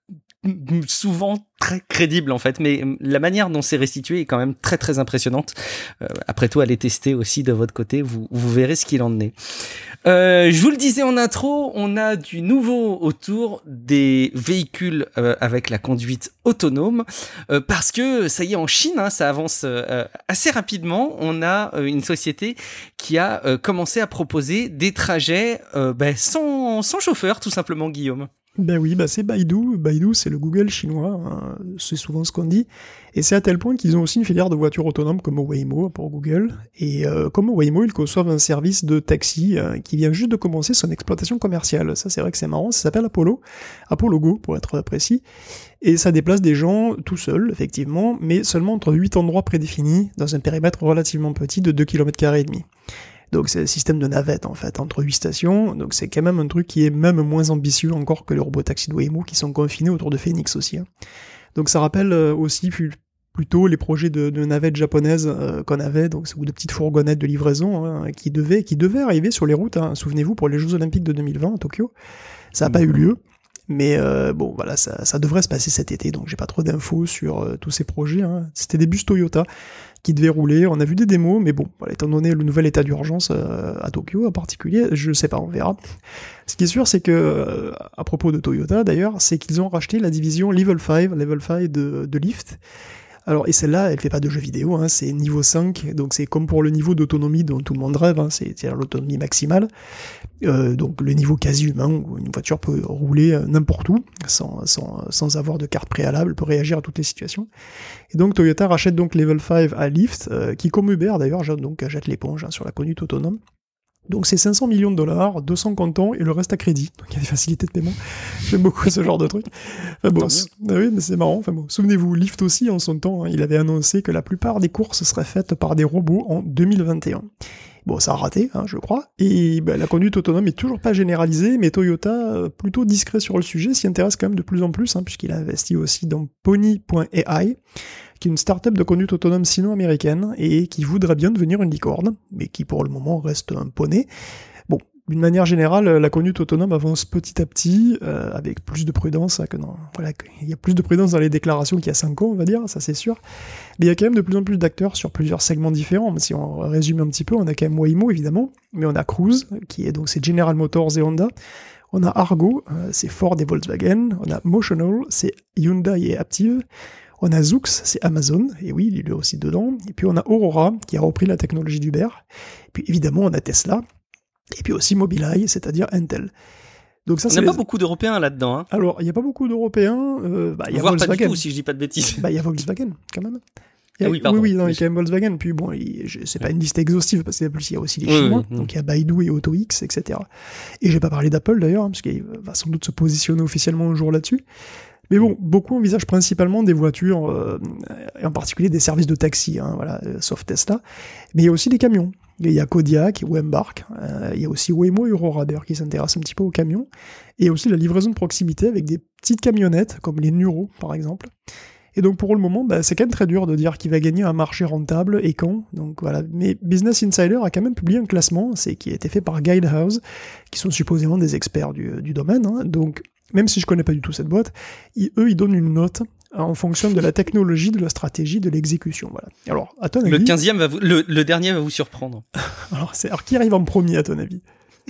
souvent très crédible en fait, mais la manière dont c'est restitué est quand même très très impressionnante. Euh, après tout, allez tester aussi de votre côté, vous, vous verrez ce qu'il en est. Euh, je vous le disais en intro, on a du nouveau autour des véhicules euh, avec la conduite autonome, euh, parce que ça y est, en Chine, hein, ça avance euh, assez rapidement. On a euh, une société qui a euh, commencé à proposer des trajets euh, ben, sans, sans chauffeur, tout simplement, Guillaume. Ben oui, bah c'est Baidu. Baidu, c'est le Google chinois, hein, c'est souvent ce qu'on dit. Et c'est à tel point qu'ils ont aussi une filière de voitures autonomes comme Waymo pour Google. Et euh, comme Waymo, ils conçoivent un service de taxi euh, qui vient juste de commencer son exploitation commerciale. Ça, c'est vrai que c'est marrant, ça s'appelle Apollo, Apollo Go pour être précis. Et ça déplace des gens tout seuls, effectivement, mais seulement entre huit endroits prédéfinis dans un périmètre relativement petit de deux kilomètres carrés et demi. Donc c'est un système de navette en fait, entre huit stations, donc c'est quand même un truc qui est même moins ambitieux encore que les robotaxis de Waymo qui sont confinés autour de Phoenix aussi. Hein. Donc ça rappelle aussi plutôt les projets de, de navettes japonaises euh, qu'on avait, donc ou de petites fourgonnettes de livraison hein, qui, devaient, qui devaient arriver sur les routes, hein. Souvenez-vous pour les Jeux Olympiques de deux mille vingt à Tokyo, ça n'a pas eu lieu. Mais euh, bon, voilà, ça, ça devrait se passer cet été, donc j'ai pas trop d'infos sur euh, tous ces projets. Hein. C'était des bus Toyota qui devaient rouler, on a vu des démos, mais bon, voilà, étant donné le nouvel état d'urgence euh, à Tokyo en particulier, je sais pas, on verra. Ce qui est sûr, c'est que, euh, à propos de Toyota d'ailleurs, c'est qu'ils ont racheté la division Level cinq, Level cinq de, de Lyft. Alors, et celle-là, elle fait pas de jeux vidéo, hein, c'est niveau cinq, donc c'est comme pour le niveau d'autonomie dont tout le monde rêve, hein, c'est, c'est l'autonomie maximale, euh, donc le niveau quasi humain, où une voiture peut rouler n'importe où, sans, sans, sans avoir de carte préalable, peut réagir à toutes les situations. Et donc Toyota rachète donc Level cinq à Lyft, euh, qui comme Uber d'ailleurs, jette, donc, jette l'éponge hein, sur la conduite autonome. Donc c'est cinq cents millions de dollars, deux cents comptants et le reste à crédit. Donc il y a des facilités de paiement. J'aime beaucoup ce genre de truc. Enfin bon, bah oui, mais c'est marrant. Enfin bon, souvenez-vous, Lyft aussi en son temps, hein, il avait annoncé que la plupart des courses seraient faites par des robots en deux mille vingt et un. Bon, ça a raté, hein, je crois. Et bah, la conduite autonome est toujours pas généralisée, mais Toyota, plutôt discret sur le sujet, s'y intéresse quand même de plus en plus, hein, puisqu'il a investi aussi dans Pony point A I, qui est une start-up de conduite autonome sino-américaine, et qui voudrait bien devenir une licorne, mais qui pour le moment reste un poney. Bon, d'une manière générale, la conduite autonome avance petit à petit, euh, avec plus de prudence, hein, que non, voilà, il y a plus de prudence dans les déclarations qu'il y a cinq ans, on va dire, ça c'est sûr. Mais il y a quand même de plus en plus d'acteurs sur plusieurs segments différents. Si on résume un petit peu, on a quand même Waymo évidemment, mais on a Cruise, qui est donc c'est General Motors et Honda. On a Argo, euh, c'est Ford et Volkswagen. On a Motional, c'est Hyundai et Aptiv. On a Zoox, c'est Amazon, et oui, il est aussi dedans. Et puis on a Aurora, qui a repris la technologie d'Uber. Et puis évidemment, on a Tesla. Et puis aussi Mobileye, c'est-à-dire Intel. Donc ça, on n'a pas les... beaucoup d'Européens là-dedans. Hein. Alors, il n'y a pas beaucoup d'Européens. Euh, bah, y a Voire Volkswagen. Pas du tout, si je dis pas de bêtises. Bah, il y a Volkswagen, quand même. Y a... Ah oui, pardon. Oui, oui, non, il y a quand même Volkswagen. Puis bon, il... c'est pas une liste exhaustive, parce qu'il y a aussi les Chinois. Oui, oui, donc il y a Baidu et AutoX, et cetera. Et j'ai pas parlé d'Apple d'ailleurs, hein, parce qu'il va sans doute se positionner officiellement un jour là-dessus. Mais bon, beaucoup envisagent principalement des voitures, euh, et en particulier des services de taxi, hein, voilà, sauf Tesla. Mais il y a aussi des camions. Il y a Kodiak ou Embark. Euh, il y a aussi Waymo et Aurora d'ailleurs qui s'intéressent un petit peu aux camions. Et aussi la livraison de proximité avec des petites camionnettes comme les Nuro par exemple. Et donc pour le moment, bah, c'est quand même très dur de dire qui va gagner un marché rentable et quand. Donc voilà. Mais Business Insider a quand même publié un classement, c'est qui a été fait par Guidehouse, qui sont supposément des experts du, du domaine. Hein. Donc même si je connais pas du tout cette boîte, ils, eux ils donnent une note en fonction de la technologie, de la stratégie, de l'exécution. Voilà. Alors à ton avis, le quinzième va vous, le, le dernier va vous surprendre. alors c'est alors qui arrive en premier à ton avis?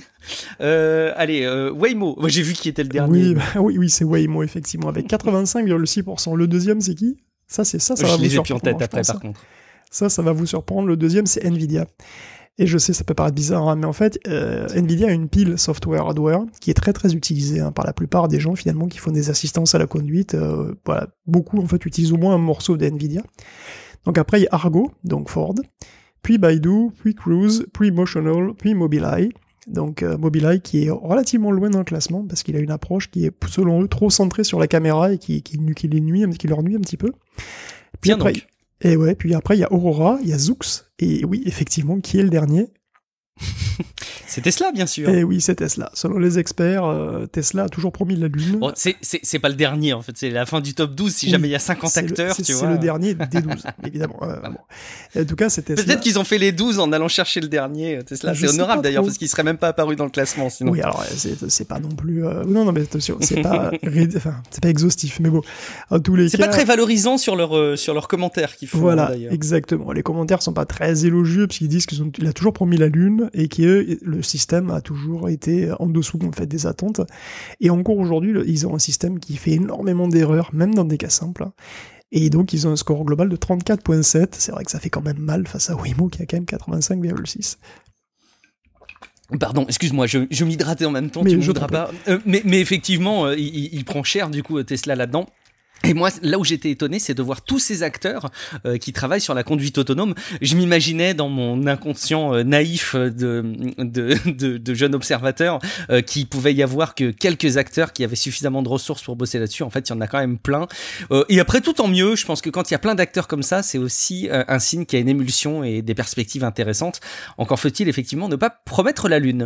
Euh, allez, euh, Waymo. Moi, j'ai vu qui était le dernier. Oui, bah, oui, oui, c'est Waymo effectivement avec quatre-vingt-cinq virgule six pour cent. Le deuxième, c'est qui? Ça, c'est ça, ça je va vous surprendre. Je les ai plus en tête après, par ça. contre. Ça, ça va vous surprendre. Le deuxième, c'est Nvidia. Et je sais, ça peut paraître bizarre, hein, mais en fait, euh, Nvidia a une pile software-hardware qui est très très utilisée hein, par la plupart des gens finalement qui font des assistances à la conduite. Euh, voilà, beaucoup en fait utilisent au moins un morceau de Nvidia. Donc après, il y a Argo, donc Ford, puis Baidu, puis Cruise, puis Motional, puis Mobileye. Donc euh, Mobileye qui est relativement loin dans le classement parce qu'il a une approche qui est selon eux trop centrée sur la caméra et qui, qui, qui, les nuit, qui leur nuit un petit peu. Puis Bien après, donc. Et ouais, puis après il y a Aurora, il y a Zoox, et oui, effectivement, qui est le dernier? C'est Tesla, bien sûr. Et oui, c'est Tesla. Selon les experts, euh, Tesla a toujours promis la Lune. Bon, c'est, c'est, c'est pas le dernier, en fait. C'est la fin du top douze, si oui, jamais il y a cinquante acteurs, le, tu c'est, vois. C'est le dernier des douze, évidemment. Euh, bon. En tout cas, c'est Tesla. Peut-être qu'ils ont fait les douze en allant chercher le dernier, Tesla. Je c'est honorable, d'ailleurs, parce qu'il serait même pas apparu dans le classement, sinon. Oui, alors, c'est, c'est pas non plus... Euh... Non, non, mais attention, c'est pas, enfin, c'est pas exhaustif, mais bon. En tous les c'est cas... pas très valorisant sur, leur, euh, sur leurs commentaires qu'ils font, voilà, d'ailleurs. Exactement. Les commentaires sont pas très élogieux, parce qu'ils disent qu'il a toujours promis la Lune, et que le système a toujours été en dessous en fait, des attentes. Et encore aujourd'hui, ils ont un système qui fait énormément d'erreurs, même dans des cas simples. Et donc, ils ont un score global de trente-quatre virgule sept. C'est vrai que ça fait quand même mal face à Waymo, qui a quand même quatre-vingt-cinq virgule six. Pardon, excuse-moi, je, je m'hydratais en même temps, mais tu ne voudras pas. Euh, mais, mais effectivement, euh, il, il prend cher, du coup, Tesla là-dedans. Et moi, là où j'étais étonné, c'est de voir tous ces acteurs euh, qui travaillent sur la conduite autonome. Je m'imaginais dans mon inconscient euh, naïf de, de, de, de jeune observateur euh, qu'il pouvait y avoir que quelques acteurs qui avaient suffisamment de ressources pour bosser là-dessus. En fait, il y en a quand même plein. Euh, et après, tout en mieux, je pense que quand il y a plein d'acteurs comme ça, c'est aussi euh, un signe qu'il y a une émulsion et des perspectives intéressantes. Encore faut-il effectivement ne pas promettre la lune.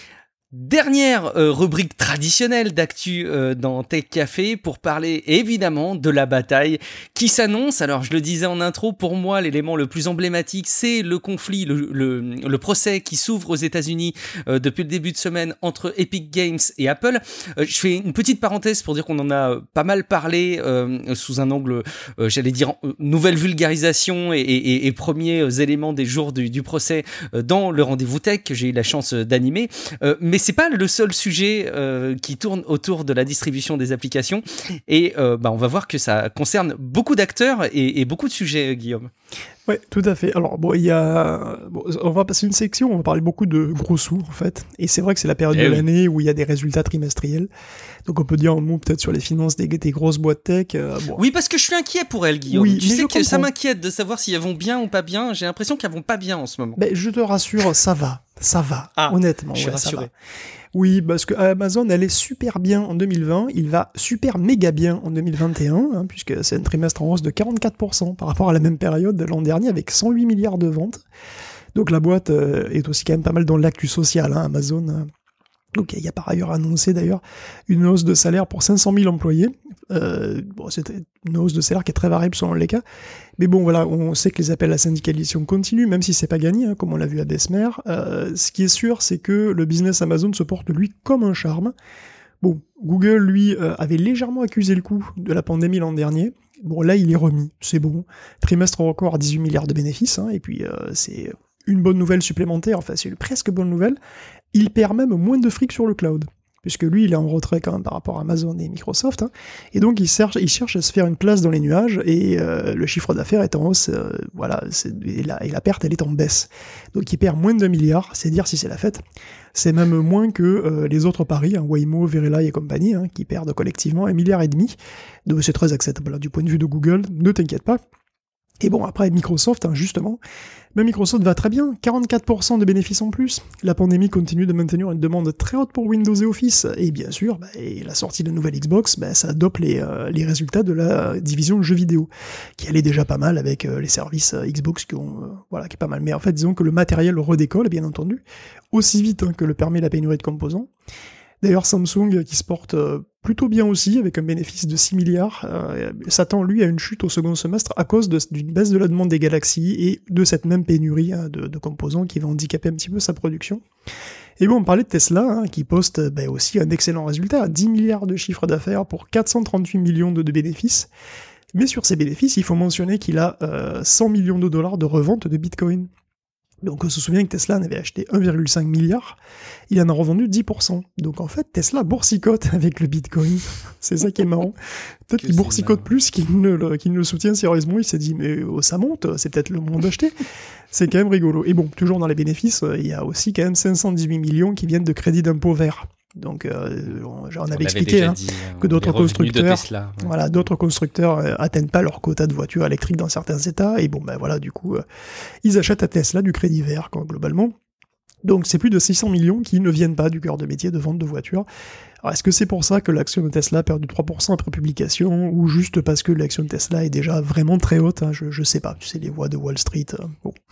Dernière euh, rubrique traditionnelle d'actu euh, dans Tech Café pour parler évidemment de la bataille qui s'annonce. Alors je le disais en intro, pour moi l'élément le plus emblématique c'est le conflit, le, le, le procès qui s'ouvre aux États-Unis euh, depuis le début de semaine entre Epic Games et Apple. Euh, je fais une petite parenthèse pour dire qu'on en a pas mal parlé euh, sous un angle, euh, j'allais dire, euh, nouvelle vulgarisation et, et, et premiers éléments des jours du, du procès euh, dans le rendez-vous tech que j'ai eu la chance d'animer. Euh, mais c'est pas le seul sujet euh, qui tourne autour de la distribution des applications et euh, bah, on va voir que ça concerne beaucoup d'acteurs et, et beaucoup de sujets, Guillaume. Ouais, tout à fait. Alors bon, il y a, bon, on va passer une section, on va parler beaucoup de gros sous en fait, et c'est vrai que c'est la période eh de oui. l'année où il y a des résultats trimestriels. Donc on peut dire un mot peut-être sur les finances des, des grosses boîtes tech. Euh, bon. Oui, parce que je suis inquiet pour elles, Guillaume. Oui, tu sais que comprends. Ça m'inquiète de savoir si elles vont bien ou pas bien. J'ai l'impression qu'elles vont pas bien en ce moment. Ben, je te rassure, ça va, ça va. Ah, honnêtement, je suis ouais, rassuré. Ça va. Oui, parce que Amazon, elle est super bien en deux mille vingt, il va super méga bien en deux mille vingt et un, hein, puisque c'est un trimestre en hausse de quarante-quatre pour cent par rapport à la même période de l'an dernier, avec cent huit milliards de ventes. Donc la boîte euh, est aussi quand même pas mal dans l'actu social, hein, Amazon. Euh. Donc il y a par ailleurs annoncé d'ailleurs une hausse de salaire pour cinq cent mille employés. Euh, bon, c'était une hausse de salaire qui est très variable selon les cas. Mais bon, voilà, on sait que les appels à syndicalisation continuent, même si c'est pas gagné, hein, comme on l'a vu à Bessemer. Euh, ce qui est sûr, c'est que le business Amazon se porte, lui, comme un charme. Bon, Google, lui, euh, avait légèrement accusé le coup de la pandémie l'an dernier. Bon, là, il est remis, c'est bon. Trimestre record à dix-huit milliards de bénéfices, hein, et puis euh, c'est une bonne nouvelle supplémentaire, enfin, c'est une presque bonne nouvelle. Il perd même moins de fric sur le cloud, puisque lui, il est en retrait quand même par rapport à Amazon et Microsoft, hein, et donc il cherche, il cherche à se faire une place dans les nuages, et euh, le chiffre d'affaires est en hausse, euh, voilà, c'est, et, la, et la perte, elle est en baisse. Donc il perd moins de deux milliards, c'est dire si c'est la fête. C'est même moins que euh, les autres paris, hein, Waymo, Verily et compagnie, hein, qui perdent collectivement un milliard et demi. Donc c'est très acceptable, hein, du point de vue de Google, ne t'inquiète pas. Et bon, après Microsoft, hein, justement, ben Microsoft va très bien, quarante-quatre pour cent de bénéfices en plus. La pandémie continue de maintenir une demande très haute pour Windows et Office, et bien sûr, ben, et la sortie de la nouvelle Xbox, ben, ça adopte les, euh, les résultats de la division jeux vidéo, qui allait déjà pas mal avec euh, les services euh, Xbox qui ont, euh, voilà, qui est pas mal. Mais en fait, disons que le matériel redécolle, bien entendu, aussi vite hein, que le permet la pénurie de composants. D'ailleurs, Samsung qui se porte euh, plutôt bien aussi, avec un bénéfice de six milliards, euh, s'attend lui à une chute au second semestre à cause de, d'une baisse de la demande des Galaxy et de cette même pénurie hein, de, de composants qui va handicaper un petit peu sa production. Et bon, on parlait de Tesla, hein, qui poste ben, aussi un excellent résultat, dix milliards de chiffre d'affaires pour quatre cent trente-huit millions de, de bénéfices. Mais sur ces bénéfices, il faut mentionner qu'il a euh, cent millions de dollars de revente de Bitcoin. Donc on se souvient que Tesla en avait acheté un virgule cinq milliard, il en a revendu dix pour cent. Donc en fait, Tesla boursicote avec le Bitcoin. C'est ça qui est marrant. Peut-être que qu'il boursicote marrant. Plus qu'il ne, le, qu'il ne le soutient sérieusement. Il s'est dit, mais oh, ça monte, c'est peut-être le moment d'acheter. C'est quand même rigolo. Et bon, toujours dans les bénéfices, il y a aussi quand même cinq cent dix-huit millions qui viennent de crédit d'impôt vert. Donc, euh, on, on avait on expliqué hein, dit, que d'autres constructeurs, Tesla, ouais. voilà, d'autres constructeurs euh, atteignent pas leur quota de voitures électriques dans certains États, et bon, ben voilà, du coup, euh, ils achètent à Tesla du crédit vert, quoi, globalement. Donc, c'est plus de six cents millions qui ne viennent pas du cœur de métier de vente de voitures. Alors, est-ce que c'est pour ça que l'action de Tesla a perdu trois pour cent après publication, ou juste parce que l'action de Tesla est déjà vraiment très haute, hein, je, je sais pas, tu sais, les voix de Wall Street, euh, bon.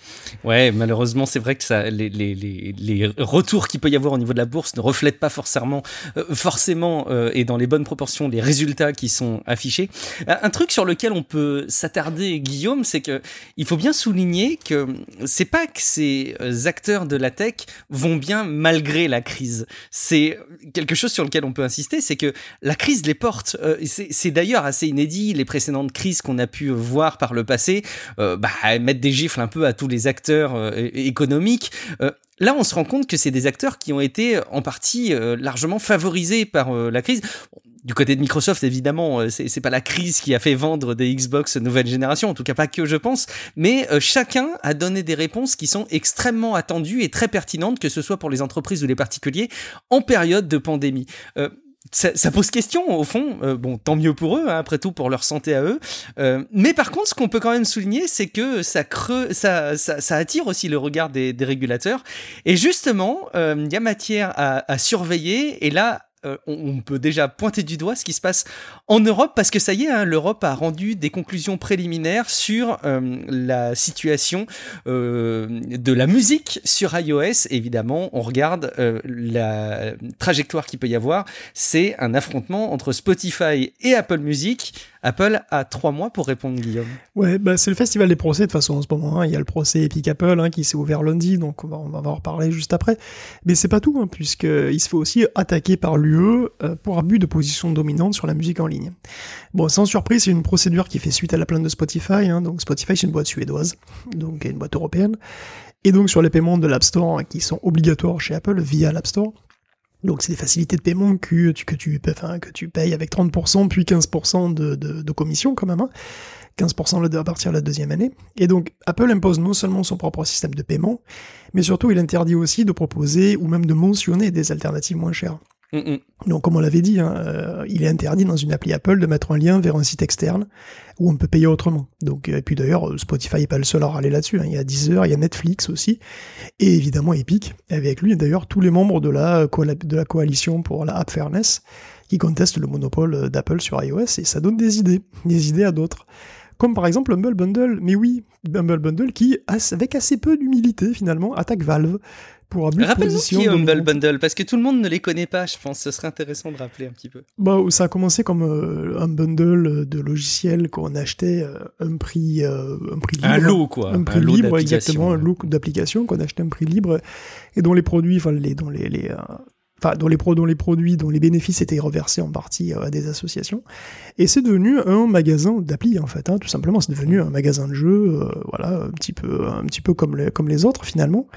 Ouais, malheureusement, c'est vrai que ça, les, les, les, les retours qu'il peut y avoir au niveau de la bourse ne reflètent pas forcément, euh, forcément euh, et dans les bonnes proportions les résultats qui sont affichés. Un truc sur lequel on peut s'attarder, Guillaume, c'est que il faut bien souligner que c'est pas que ces acteurs de la tech vont bien malgré la crise. C'est quelque chose sur lequel on peut insister, c'est que la crise les porte. Euh, c'est, c'est d'ailleurs assez inédit. Les précédentes crises qu'on a pu voir par le passé, euh, bah, mettre des gifles un peu à tous les acteurs euh, économiques. Euh, là, on se rend compte que c'est des acteurs qui ont été en partie euh, largement favorisés par euh, la crise. Du côté de Microsoft, évidemment, euh, c'est, c'est pas la crise qui a fait vendre des Xbox nouvelle génération, en tout cas pas que je pense, mais euh, chacun a donné des réponses qui sont extrêmement attendues et très pertinentes, que ce soit pour les entreprises ou les particuliers, en période de pandémie. Euh, Ça, ça pose question au fond, euh, bon tant mieux pour eux, hein, après tout pour leur santé à eux, euh, mais par contre ce qu'on peut quand même souligner c'est que ça, creux, ça, ça, ça attire aussi le regard des, des régulateurs et justement il euh, y a matière à, à surveiller et là Euh, on, on peut déjà pointer du doigt ce qui se passe en Europe parce que ça y est, hein, l'Europe a rendu des conclusions préliminaires sur euh, la situation euh, de la musique sur iOS. Évidemment, on regarde euh, la trajectoire qu'il peut y avoir. C'est un affrontement entre Spotify et Apple Music. Apple a trois mois pour répondre, Guillaume. Ouais, bah c'est le festival des procès de toute façon en ce moment. Hein. Il y a le procès Epic Apple hein, qui s'est ouvert lundi, donc on va, on va en reparler juste après. Mais c'est pas tout, hein, puisqu'il se fait aussi attaquer par l'U E euh, pour abus de position dominante sur la musique en ligne. Bon, sans surprise, c'est une procédure qui fait suite à la plainte de Spotify. Hein. Donc Spotify, c'est une boîte suédoise, donc une boîte européenne. Et donc sur les paiements de l'App Store hein, qui sont obligatoires chez Apple via l'App Store. Donc c'est des facilités de paiement que tu, que tu, enfin, que tu payes avec trente pour cent puis quinze pour cent de, de, de commission quand même, hein. quinze pour cent à partir de la deuxième année. Et donc Apple impose non seulement son propre système de paiement, mais surtout il interdit aussi de proposer ou même de mentionner des alternatives moins chères. Mmh. Donc comme on l'avait dit, hein, euh, il est interdit dans une appli Apple de mettre un lien vers un site externe où on peut payer autrement. Donc, et puis d'ailleurs, Spotify n'est pas le seul à râler là-dessus. Hein. Il y a Deezer, il y a Netflix aussi, et évidemment Epic, avec lui d'ailleurs tous les membres de la, de la coalition pour la App Fairness qui contestent le monopole d'Apple sur iOS, et ça donne des idées, des idées à d'autres. Comme par exemple Humble Bundle, mais oui, Humble Bundle qui, avec assez peu d'humilité finalement, attaque Valve pour abus de position. Rappelle-nous qui est Humble Bundle, parce que tout le monde ne les connaît pas, je pense. Ce serait intéressant de rappeler un petit peu. Bah, ça a commencé comme euh, un bundle de logiciels qu'on achetait euh, un prix, euh, un prix libre. Un lot, quoi. Un prix un libre, lot exactement, un lot d'applications qu'on achetait un prix libre et dont les produits, enfin, les, dont les, les, euh, enfin, dont les, pro, dont les produits, dont les bénéfices étaient reversés en partie à des associations. Et c'est devenu un magasin d'appli, en fait, hein, tout simplement. C'est devenu un magasin de jeux, euh, voilà, un petit peu, un petit peu comme les, comme les autres, finalement.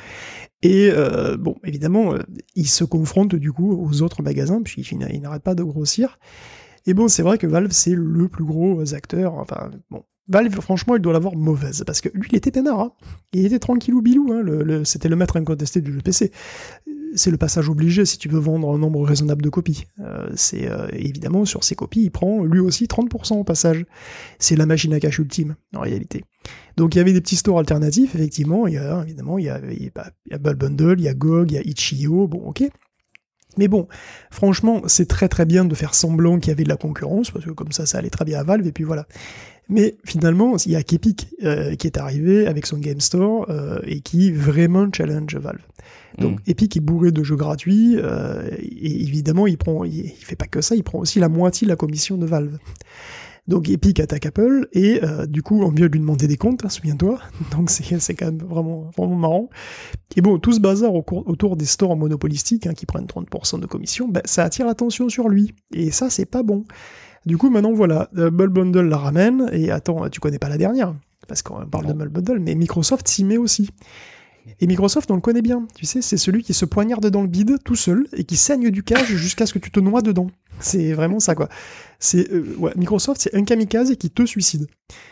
Et euh, bon, évidemment, euh, il se confronte du coup aux autres magasins, puisqu'il il n'arrête pas de grossir. Et bon, c'est vrai que Valve, c'est le plus gros acteur. Enfin, bon, Valve, franchement, il doit l'avoir mauvaise, parce que lui, il était peinard, hein. Il était tranquillou bilou, hein. le, le, c'était le maître incontesté du jeu P C. C'est le passage obligé si tu veux vendre un nombre raisonnable de copies. Euh, c'est euh, évidemment, sur ces copies, il prend lui aussi trente pour cent au passage. C'est la machine à cash ultime, en réalité. Donc il y avait des petits stores alternatifs, effectivement, il y a évidemment, il y a, il y a, il y a Ball Bundle, il y a G O G, il y a itch point i o, bon ok. Mais bon, franchement, c'est très très bien de faire semblant qu'il y avait de la concurrence, parce que comme ça, ça allait très bien à Valve, et puis voilà. Mais finalement, il y a qu'Epic euh, qui est arrivé avec son Game Store euh, et qui vraiment challenge Valve. Donc mmh. Epic est bourré de jeux gratuits, euh, et évidemment, il prend, il, il fait pas que ça, il prend aussi la moitié de la commission de Valve. Donc Epic attaque Apple, et euh, du coup, on vient lui demander des comptes, hein, souviens-toi. Donc c'est, c'est quand même vraiment, vraiment marrant. Et bon, tout ce bazar au cours, autour des stores monopolistiques, hein, qui prennent trente pour cent de commission, ben, ça attire l'attention sur lui. Et ça, c'est pas bon. Du coup, maintenant, voilà, Humble Bundle la ramène, et attends, tu connais pas la dernière, parce qu'on parle de Humble Bundle, mais Microsoft s'y met aussi. Et Microsoft, on le connaît bien, tu sais, c'est celui qui se poignarde dans le bide, tout seul, et qui saigne du cage jusqu'à ce que tu te noies dedans. C'est vraiment ça, quoi. C'est, euh, ouais, Microsoft, c'est un kamikaze qui te suicide.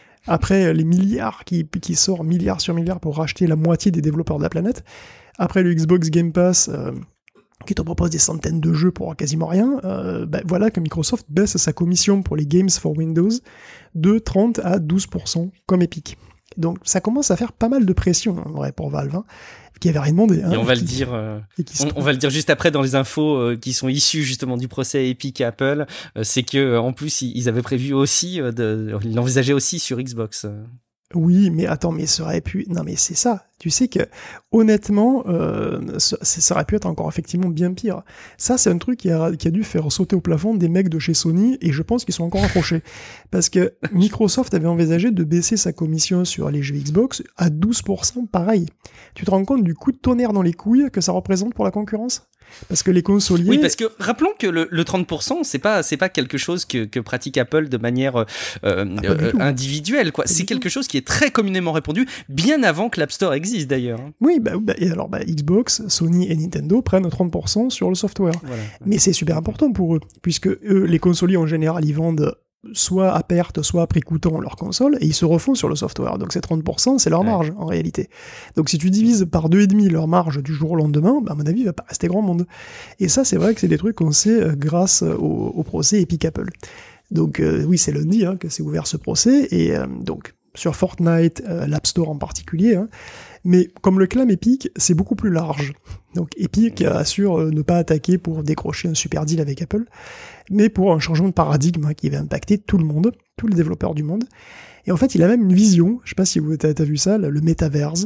Après les milliards qui, qui sortent, milliards sur milliards, pour racheter la moitié des développeurs de la planète, après le Xbox Game Pass... Euh, qui te propose des centaines de jeux pour quasiment rien, euh, ben voilà que Microsoft baisse sa commission pour les Games for Windows de trente à douze pour cent, comme Epic. Donc ça commence à faire pas mal de pression, en vrai, pour Valve, hein, qui avait rien demandé. Hein, et on va qui, le dire, euh, on, on va le dire juste après dans les infos euh, qui sont issues justement du procès Epic et Apple, euh, c'est que en plus ils avaient prévu aussi, euh, de, ils l'envisageaient aussi sur Xbox. Euh. Oui, mais attends, mais ça aurait pu... Non, mais c'est ça. Tu sais que, honnêtement, euh, ça, ça aurait pu être encore effectivement bien pire. Ça, c'est un truc qui a, qui a dû faire sauter au plafond des mecs de chez Sony, et je pense qu'ils sont encore accrochés. Parce que Microsoft avait envisagé de baisser sa commission sur les jeux Xbox à douze pour cent, pareil. Tu te rends compte du coup de tonnerre dans les couilles que ça représente pour la concurrence ? Parce que les consoliers... Oui, parce que rappelons que le, le trente pour cent, c'est pas, c'est pas quelque chose que, que pratique Apple de manière euh, ah, euh, individuelle, quoi. C'est quelque chose qui est très communément répandu, bien avant que l'App Store existe d'ailleurs. Oui, bah, bah, et alors bah, Xbox, Sony et Nintendo prennent trente pour cent sur le software. Voilà. Mais c'est super important pour eux, puisque eux, les consoliers en général, ils vendent soit à perte, soit à prix coûtant leur console, et ils se refont sur le software. Donc ces trente pour cent, c'est leur marge, ouais. en réalité. Donc si tu divises par deux virgule cinq leur marge du jour au lendemain, bah, à mon avis, il va pas rester grand monde. Et ça, c'est vrai que c'est des trucs qu'on sait euh, grâce au, au procès Epic Apple. Donc euh, oui, c'est lundi hein, que c'est ouvert ce procès, et euh, donc sur Fortnite, euh, l'App Store en particulier, hein, mais comme le clame Epic, c'est beaucoup plus large. Donc Epic assure euh, ne pas attaquer pour décrocher un super deal avec Apple, mais pour un changement de paradigme hein, qui va impacter tout le monde, tous les développeurs du monde. Et en fait, il a même une vision, je sais pas si vous t'as, t'as vu ça, le Metaverse.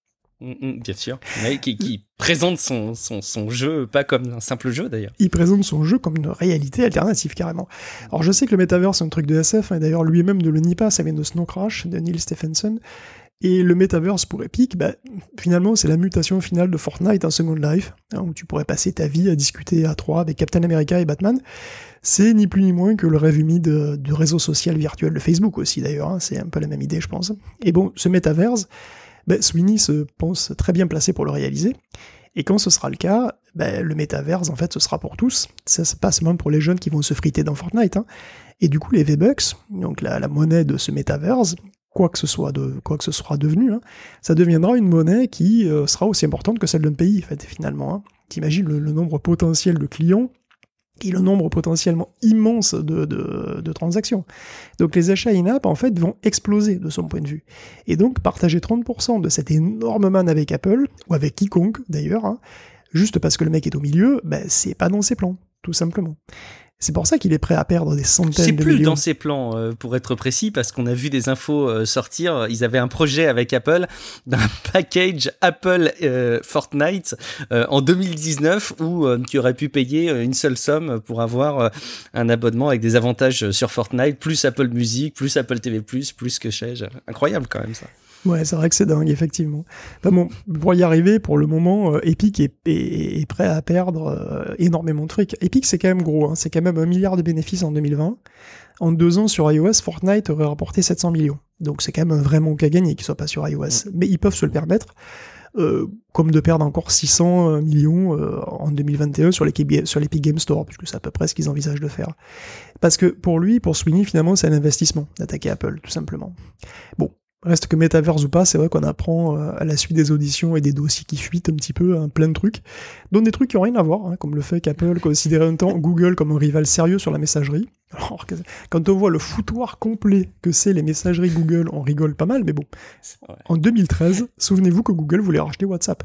Mmh, bien sûr, ouais, qui, qui présente son, son, son jeu, pas comme un simple jeu d'ailleurs. Il présente son jeu comme une réalité alternative carrément. Alors je sais que le Metaverse c'est un truc de S F, hein, et d'ailleurs lui-même ne le nie pas, ça vient de Snow Crash, de Neil Stephenson. Et le Metaverse pour Epic, bah, finalement, c'est la mutation finale de Fortnite en Second Life, hein, où tu pourrais passer ta vie à discuter à trois avec Captain America et Batman. C'est ni plus ni moins que le rêve humide du réseau social virtuel de Facebook aussi, d'ailleurs. Hein, c'est un peu la même idée, je pense. Et bon, ce Metaverse, bah, Sweeney se pense très bien placé pour le réaliser. Et quand ce sera le cas, bah, le Metaverse, en fait, ce sera pour tous. Ça se passe même pour les jeunes qui vont se friter dans Fortnite. Hein. Et du coup, les V-Bucks, donc la, la monnaie de ce Metaverse, quoi que ce soit de quoi que ce sera devenu, hein, ça deviendra une monnaie qui euh, sera aussi importante que celle d'un pays, en fait, finalement. Hein. T'imagines le, le nombre potentiel de clients et le nombre potentiellement immense de, de, de transactions. Donc les achats in-app, en fait, vont exploser de son point de vue. Et donc, partager trente pour cent de cette énorme manne avec Apple, ou avec quiconque, d'ailleurs, hein, juste parce que le mec est au milieu, ben, c'est pas dans ses plans, tout simplement. C'est pour ça qu'il est prêt à perdre des centaines de millions. C'est plus dans ses plans, euh, pour être précis, parce qu'on a vu des infos euh, sortir. Ils avaient un projet avec Apple d'un package Apple euh, Fortnite euh, en deux mille dix-neuf où euh, tu aurais pu payer une seule somme pour avoir euh, un abonnement avec des avantages sur Fortnite, plus Apple Music, plus Apple T V plus, plus que sais-je. Incroyable quand même ça. Ouais, c'est vrai que c'est dingue, effectivement. Enfin bon, pour y arriver, pour le moment, euh, Epic est, est, est prêt à perdre euh, énormément de fric. Epic, c'est quand même gros, hein, c'est quand même un milliard de bénéfices en deux mille vingt. En deux ans sur iOS, Fortnite aurait rapporté sept cents millions. Donc c'est quand même un vrai manque à gagner qu'il soit pas sur iOS. Mmh. Mais ils peuvent se le permettre, euh, comme de perdre encore six cents millions euh, en deux mille vingt et un sur l'Epic, sur l'Epic Game Store, puisque c'est à peu près ce qu'ils envisagent de faire. Parce que pour lui, pour Sweeney, finalement, c'est un investissement d'attaquer Apple, tout simplement. Bon. Reste que Metaverse ou pas, c'est vrai qu'on apprend euh, à la suite des auditions et des dossiers qui fuitent un petit peu, hein, plein de trucs, dont des trucs qui n'ont rien à voir, hein, comme le fait qu'Apple considérait un temps Google comme un rival sérieux sur la messagerie. Alors, quand on voit le foutoir complet que c'est les messageries Google, on rigole pas mal, mais bon. Ouais. En deux mille treize, souvenez-vous que Google voulait racheter WhatsApp.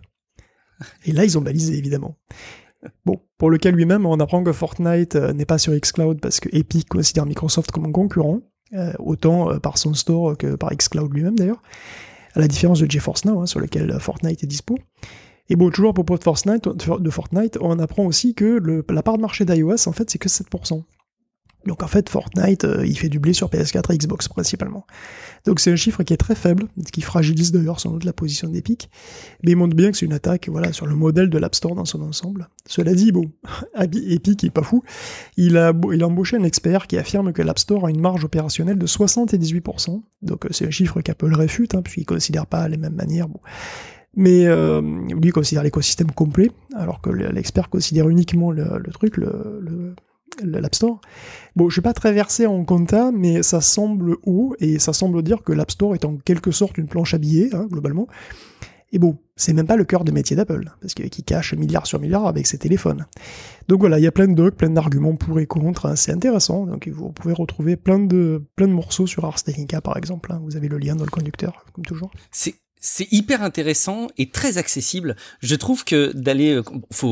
Et là, ils ont balisé, évidemment. Bon, pour le cas lui-même, on apprend que Fortnite euh, n'est pas sur xCloud parce que Epic considère Microsoft comme un concurrent. Euh, autant euh, par son store que par xCloud lui-même d'ailleurs, à la différence de GeForce Now, hein, sur lequel Fortnite est dispo. Et bon, toujours à propos de Fortnite, de Fortnite, on apprend aussi que le, la part de marché d'iOS, en fait, c'est que sept pour cent. Donc en fait, Fortnite, euh, il fait du blé sur P S quatre et Xbox principalement. Donc c'est un chiffre qui est très faible, ce qui fragilise d'ailleurs sans doute la position d'Epic, mais il montre bien que c'est une attaque voilà, sur le modèle de l'App Store dans son ensemble. Cela dit, bon, Epic il est pas fou, il a, il a embauché un expert qui affirme que l'App Store a une marge opérationnelle de soixante-dix-huit pour cent, donc c'est un chiffre qu'Apple réfute, hein, puisqu'il ne considère pas les mêmes manières. Bon. Mais euh, lui il considère l'écosystème complet, alors que l'expert considère uniquement le, le truc, le... le l'App Store. Bon, je suis pas très versé en compta, mais ça semble haut, et ça semble dire que l'App Store est en quelque sorte une planche à billets, hein, globalement. Et bon, c'est même pas le cœur de métier d'Apple, parce qu'il cache milliard sur milliard avec ses téléphones. Donc voilà, il y a plein de docs, plein d'arguments pour et contre, hein, c'est intéressant, donc vous pouvez retrouver plein de, plein de morceaux sur Ars Technica, par exemple, hein, vous avez le lien dans le conducteur, comme toujours. C'est... C'est hyper intéressant et très accessible. Je trouve que d'aller, faut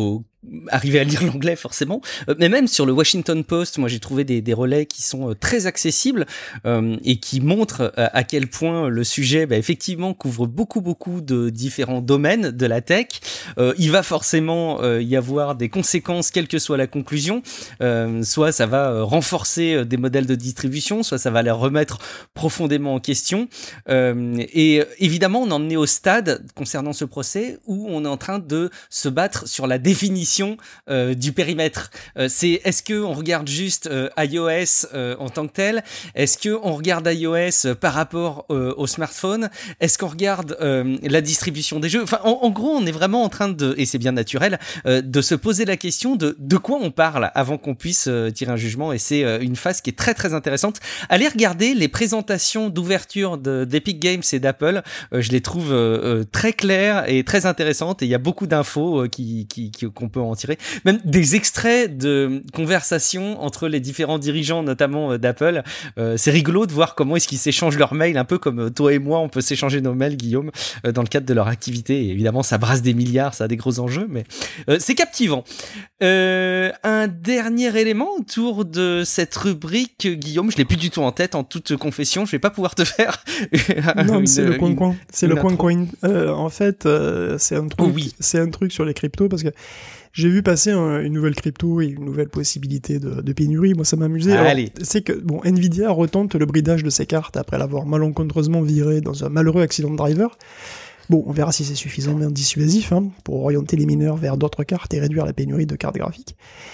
arriver à lire l'anglais forcément, euh, mais même sur le Washington Post, moi j'ai trouvé des, des relais qui sont euh, très accessibles euh, et qui montrent euh, à quel point le sujet bah, effectivement couvre beaucoup beaucoup de différents domaines de la tech. Euh, il va forcément euh, y avoir des conséquences quelle que soit la conclusion, euh, soit ça va euh, renforcer euh, des modèles de distribution, soit ça va les remettre profondément en question. Euh, et évidemment on en est au stade concernant ce procès où on est en train de se battre sur la définition euh, du périmètre. Euh, c'est est-ce que on regarde juste euh, iOS euh, en tant que tel? Est-ce que on regarde iOS euh, par rapport euh, au smartphone? Est-ce qu'on regarde euh, la distribution des jeux? Enfin, en, en gros, on est vraiment en train de, et c'est bien naturel, euh, de se poser la question de de quoi on parle avant qu'on puisse euh, tirer un jugement. Et c'est euh, une phase qui est très très intéressante. Allez regarder les présentations d'ouverture de, d'Epic Games et d'Apple. Euh, je les trouve euh, euh, très claires et très intéressantes. Et il y a beaucoup d'infos euh, qui, qui, qui qu'on peut en tirer. Même des extraits de conversations entre les différents dirigeants, notamment euh, d'Apple. Euh, c'est rigolo de voir comment est-ce qu'ils s'échangent leurs mails, un peu comme euh, toi et moi, on peut s'échanger nos mails, Guillaume, euh, dans le cadre de leur activité. Et évidemment, ça brasse des milliards, ça a des gros enjeux, mais euh, c'est captivant. Euh, un dernier élément autour de cette rubrique, Guillaume, je l'ai plus du tout en tête, en toute confession, je vais pas pouvoir te faire. Non, mais c'est le coin coin. C'est le coin coin. Euh, en fait, euh, c'est un truc. Oh oui. C'est un truc sur les cryptos parce que j'ai vu passer un, une nouvelle crypto et une nouvelle possibilité de, de pénurie. Moi, ça m'amusait. Allez. C'est que bon, Nvidia retente le bridage de ses cartes après l'avoir malencontreusement viré dans un malheureux accident de driver. Bon, on verra si c'est suffisamment dissuasif hein, pour orienter les mineurs vers d'autres cartes et réduire la pénurie de cartes graphiques.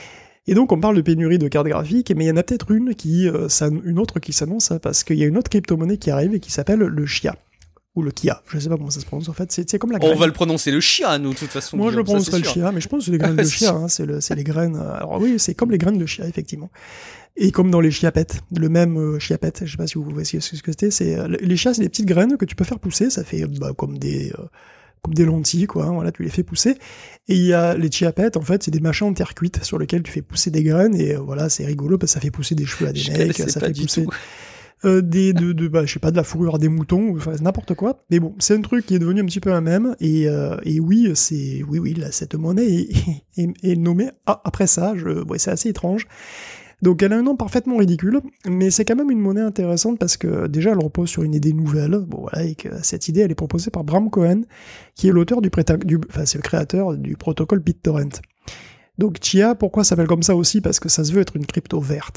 Et donc on parle de pénurie de cartes graphiques, mais il y en a peut-être une qui, euh, une autre qui s'annonce, hein, parce qu'il y a une autre crypto-monnaie qui arrive et qui s'appelle le Chia. Ou le Kia, je sais pas comment ça se prononce en fait, c'est, c'est comme la graine. On va le prononcer le Chia, nous, de toute façon. Moi je le prononcerai le sûr. Chia, mais je pense que c'est les graines de Chia, hein, c'est, le, c'est les graines... Alors oui, c'est comme les graines de Chia, effectivement. Et comme dans les chiapettes, le même euh, chiapette, je sais pas si vous voyez ce que c'était, c'est, euh, les chias, c'est des petites graines que tu peux faire pousser, ça fait bah, comme des... Euh, comme des lentilles, quoi, hein, voilà, tu les fais pousser. Et il y a les chiapettes, en fait, c'est des machins en terre cuite sur lesquels tu fais pousser des graines, et euh, voilà, c'est rigolo, parce que ça fait pousser des cheveux à des je mecs, ça fait pousser euh, des, de, de, bah, je sais pas, de la fourrure à des moutons, enfin, n'importe quoi. Mais bon, c'est un truc qui est devenu un petit peu un mème, et, euh, et oui, c'est, oui, oui, là, cette monnaie est, est, est nommée ah, après ça, je, ouais, c'est assez étrange. Donc elle a un nom parfaitement ridicule, mais c'est quand même une monnaie intéressante parce que déjà elle repose sur une idée nouvelle, bon voilà, et que cette idée elle est proposée par Bram Cohen, qui est l'auteur du, préta- du enfin c'est le créateur du protocole BitTorrent. Donc Chia, pourquoi ça s'appelle comme ça aussi? Parce que ça se veut être une crypto verte.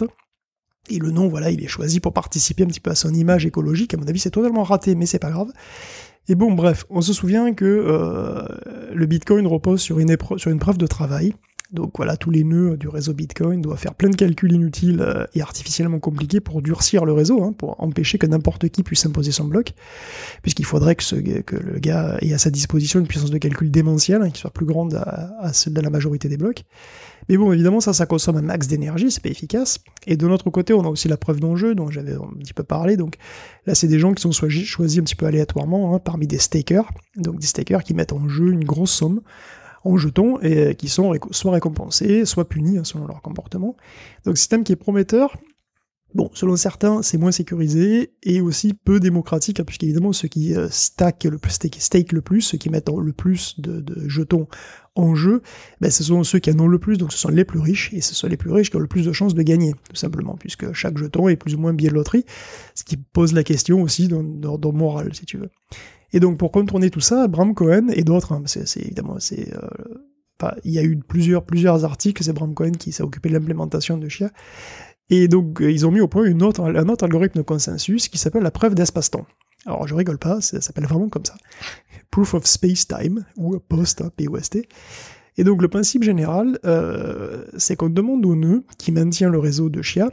Et le nom, voilà, il est choisi pour participer un petit peu à son image écologique. À mon avis, c'est totalement raté, mais c'est pas grave. Et bon, bref, on se souvient que euh, le Bitcoin repose sur une, épre- sur une preuve de travail. Donc voilà, tous les nœuds du réseau Bitcoin doivent faire plein de calculs inutiles euh, et artificiellement compliqués pour durcir le réseau, hein, pour empêcher que n'importe qui puisse imposer son bloc, puisqu'il faudrait que, ce, que le gars ait à sa disposition une puissance de calcul démentielle, hein, qui soit plus grande à, à celle de la majorité des blocs. Mais bon, évidemment, ça, ça consomme un max d'énergie, c'est pas efficace. Et de notre côté, on a aussi la preuve d'enjeu, dont j'avais un petit peu parlé. Donc là, c'est des gens qui sont choisis, choisis un petit peu aléatoirement, hein, parmi des stakers. Donc des stakers qui mettent en jeu une grosse somme en jetons et qui sont réco- soit récompensés, soit punis, hein, selon leur comportement. Donc système qui est prometteur. Bon, selon certains, c'est moins sécurisé et aussi peu démocratique, hein, puisqu'évidemment, ceux qui euh, stack le plus, stake, stake le plus, ceux qui mettent le plus de, de jetons en jeu, ben, ce sont ceux qui en ont le plus, donc ce sont les plus riches, et ce sont les plus riches qui ont le plus de chances de gagner, tout simplement, puisque chaque jeton est plus ou moins billet de loterie, ce qui pose la question aussi d'ordre moral, si tu veux. Et donc, pour contourner tout ça, Bram Cohen et d'autres, hein, c'est, c'est évidemment, c'est... Euh, enfin, il y a eu plusieurs, plusieurs articles, c'est Bram Cohen qui s'est occupé de l'implémentation de Chia. Et donc, ils ont mis au point une autre, un autre algorithme de consensus qui s'appelle la preuve d'espace-temps. Alors, je rigole pas, ça s'appelle vraiment comme ça. Proof of Space-Time, ou POST, hein, P O S T. Et donc, le principe général, euh, c'est qu'on demande au nœud qui maintient le réseau de Chia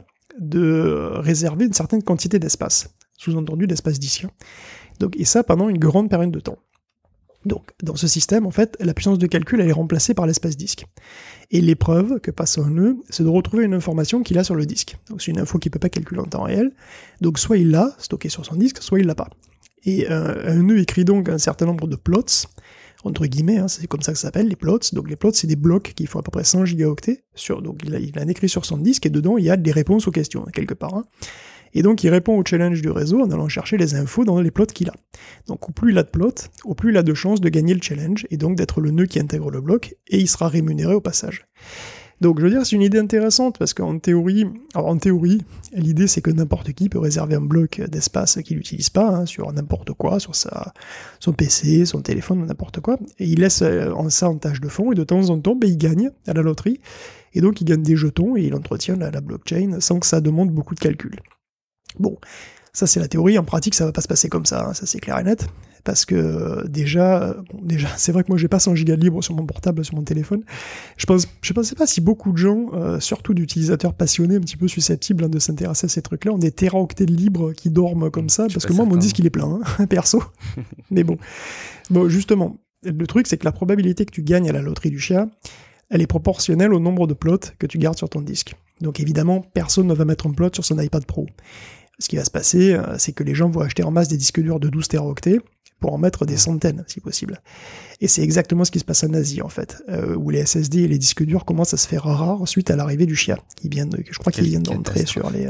de réserver une certaine quantité d'espace. Sous-entendu, d'espace disque. Donc, et ça pendant une grande période de temps. Donc, dans ce système, en fait, la puissance de calcul, elle est remplacée par l'espace disque. Et l'épreuve que passe un nœud, c'est de retrouver une information qu'il a sur le disque. Donc, c'est une info qu'il ne peut pas calculer en temps réel. Donc, soit il l'a, stocké sur son disque, soit il l'a pas. Et euh, un nœud écrit donc un certain nombre de plots, entre guillemets, hein, c'est comme ça que ça s'appelle, les plots. Donc, les plots, c'est des blocs qui font à peu près cent gigaoctets. Sur, donc, il a, il a écrit sur son disque, et dedans, il y a des réponses aux questions, quelque part. Hein. Et donc il répond au challenge du réseau en allant chercher les infos dans les plots qu'il a. Donc au plus il a de plots, au plus il a de chances de gagner le challenge, et donc d'être le nœud qui intègre le bloc, et il sera rémunéré au passage. Donc je veux dire, c'est une idée intéressante, parce qu'en théorie, alors en théorie, l'idée c'est que n'importe qui peut réserver un bloc d'espace qu'il n'utilise pas, hein, sur n'importe quoi, sur sa, son P C, son téléphone, n'importe quoi, et il laisse en ça en tâche de fond, et de temps en temps, ben, il gagne à la loterie, et donc il gagne des jetons, et il entretient la, la blockchain sans que ça demande beaucoup de calcul. Bon, ça c'est la théorie, en pratique ça va pas se passer comme ça, hein, ça c'est clair et net, parce que euh, déjà, bon, déjà c'est vrai que moi j'ai pas cent gigas de libre sur mon portable, sur mon téléphone, je pense, je pensais pas si beaucoup de gens, euh, surtout d'utilisateurs passionnés, un petit peu susceptibles hein, de s'intéresser à ces trucs-là, ont des téraoctets de libre qui dorment comme ça, parce que moi mon disque il est plein, hein, perso, mais bon. Bon, justement, le truc c'est que la probabilité que tu gagnes à la loterie du Chia, elle est proportionnelle au nombre de plots que tu gardes sur ton disque. Donc évidemment, personne ne va mettre un plot sur son iPad Pro. Ce qui va se passer, c'est que les gens vont acheter en masse des disques durs de douze téraoctets pour en mettre des centaines, si possible. Et c'est exactement ce qui se passe en Asie, en fait, euh, où les S S D et les disques durs commencent à se faire rares suite à l'arrivée du Chia, qui vient de, je crois qu'il vient d'entrer sur les, euh,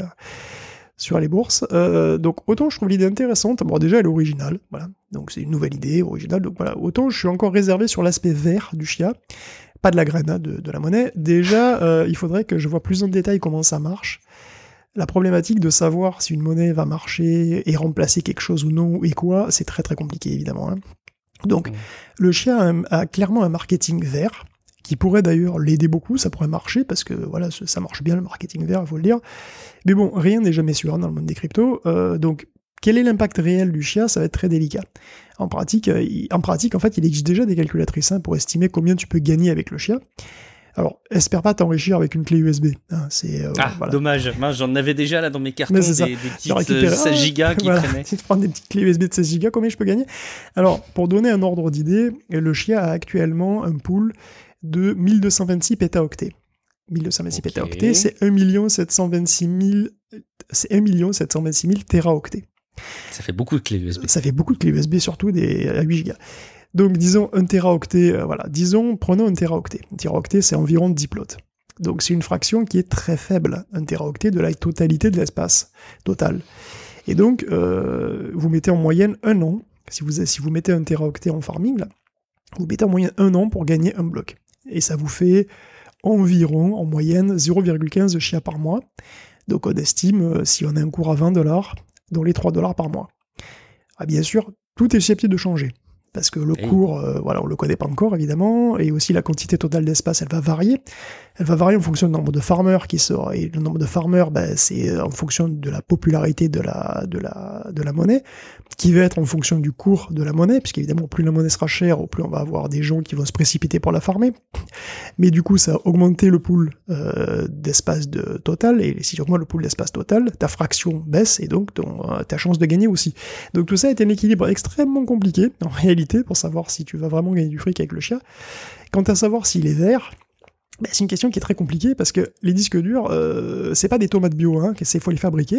sur les bourses. Euh, donc autant je trouve l'idée intéressante, bon déjà elle est originale, voilà, donc c'est une nouvelle idée originale, donc voilà, autant je suis encore réservé sur l'aspect vert du Chia, pas de la graine, hein, de, de la monnaie. Déjà, euh, il faudrait que je vois plus en détail comment ça marche. La problématique de savoir si une monnaie va marcher et remplacer quelque chose ou non, et quoi, c'est très très compliqué, évidemment. Hein. Donc, mmh. le Chia a, a clairement un marketing vert, qui pourrait d'ailleurs l'aider beaucoup, ça pourrait marcher, parce que voilà, ça marche bien le marketing vert, il faut le dire. Mais bon, rien n'est jamais sûr dans le monde des cryptos, euh, donc quel est l'impact réel du Chia, ça va être très délicat. En pratique, il, en pratique, en fait, il existe déjà des calculatrices hein, pour estimer combien tu peux gagner avec le Chia. Alors, espère pas t'enrichir avec une clé U S B. Hein, c'est, euh, ah, voilà. Dommage. Moi, j'en avais déjà là dans mes cartons des, des petites euh, seize gigas qui voilà. traînaient. Si tu prends des petites clés U S B de seize gigas, combien je peux gagner ? Alors, pour donner un ordre d'idée, le Chia a actuellement un pool de mille deux cent vingt-six pétaoctets. mille deux cent vingt-six okay. pétaoctets, c'est un million sept cent vingt-six mille téraoctets. Ça fait beaucoup de clés U S B. Ça fait beaucoup de clés U S B, surtout des à huit gigas. Donc disons un téraoctet, euh, voilà, disons, prenons un téraoctet. Un téraoctet, c'est environ dix plots. Donc c'est une fraction qui est très faible, un téraoctet de la totalité de l'espace total. Et donc, euh, vous mettez en moyenne un an, si vous, si vous mettez un téraoctet en farming, là, vous mettez en moyenne un an pour gagner un bloc. Et ça vous fait environ, en moyenne, zéro virgule quinze Chia par mois. Donc on estime, euh, si on a un cours à vingt dollars, dans les trois dollars par mois. Ah, bien sûr, tout est susceptible de changer. Parce que le hey. cours, euh, voilà, on le connaît pas encore, évidemment, et aussi la quantité totale d'espace, elle va varier. Elle va varier en fonction du nombre de farmers qui sort, et le nombre de farmers, ben, c'est en fonction de la popularité de la, de la, de la monnaie, qui va être en fonction du cours de la monnaie, puisqu'évidemment, plus la monnaie sera chère, au plus on va avoir des gens qui vont se précipiter pour la farmer. Mais du coup, ça va augmenter le pool euh, d'espace de total, et si tu augmentes le pool d'espace total, ta fraction baisse, et donc ton, euh, ta chance de gagner aussi. Donc tout ça est un équilibre extrêmement compliqué, en réalité, pour savoir si tu vas vraiment gagner du fric avec le Chia. Quant à savoir s'il est vert, ben, c'est une question qui est très compliquée, parce que les disques durs, euh, c'est pas des tomates bio, hein, qu'il faut les fabriquer.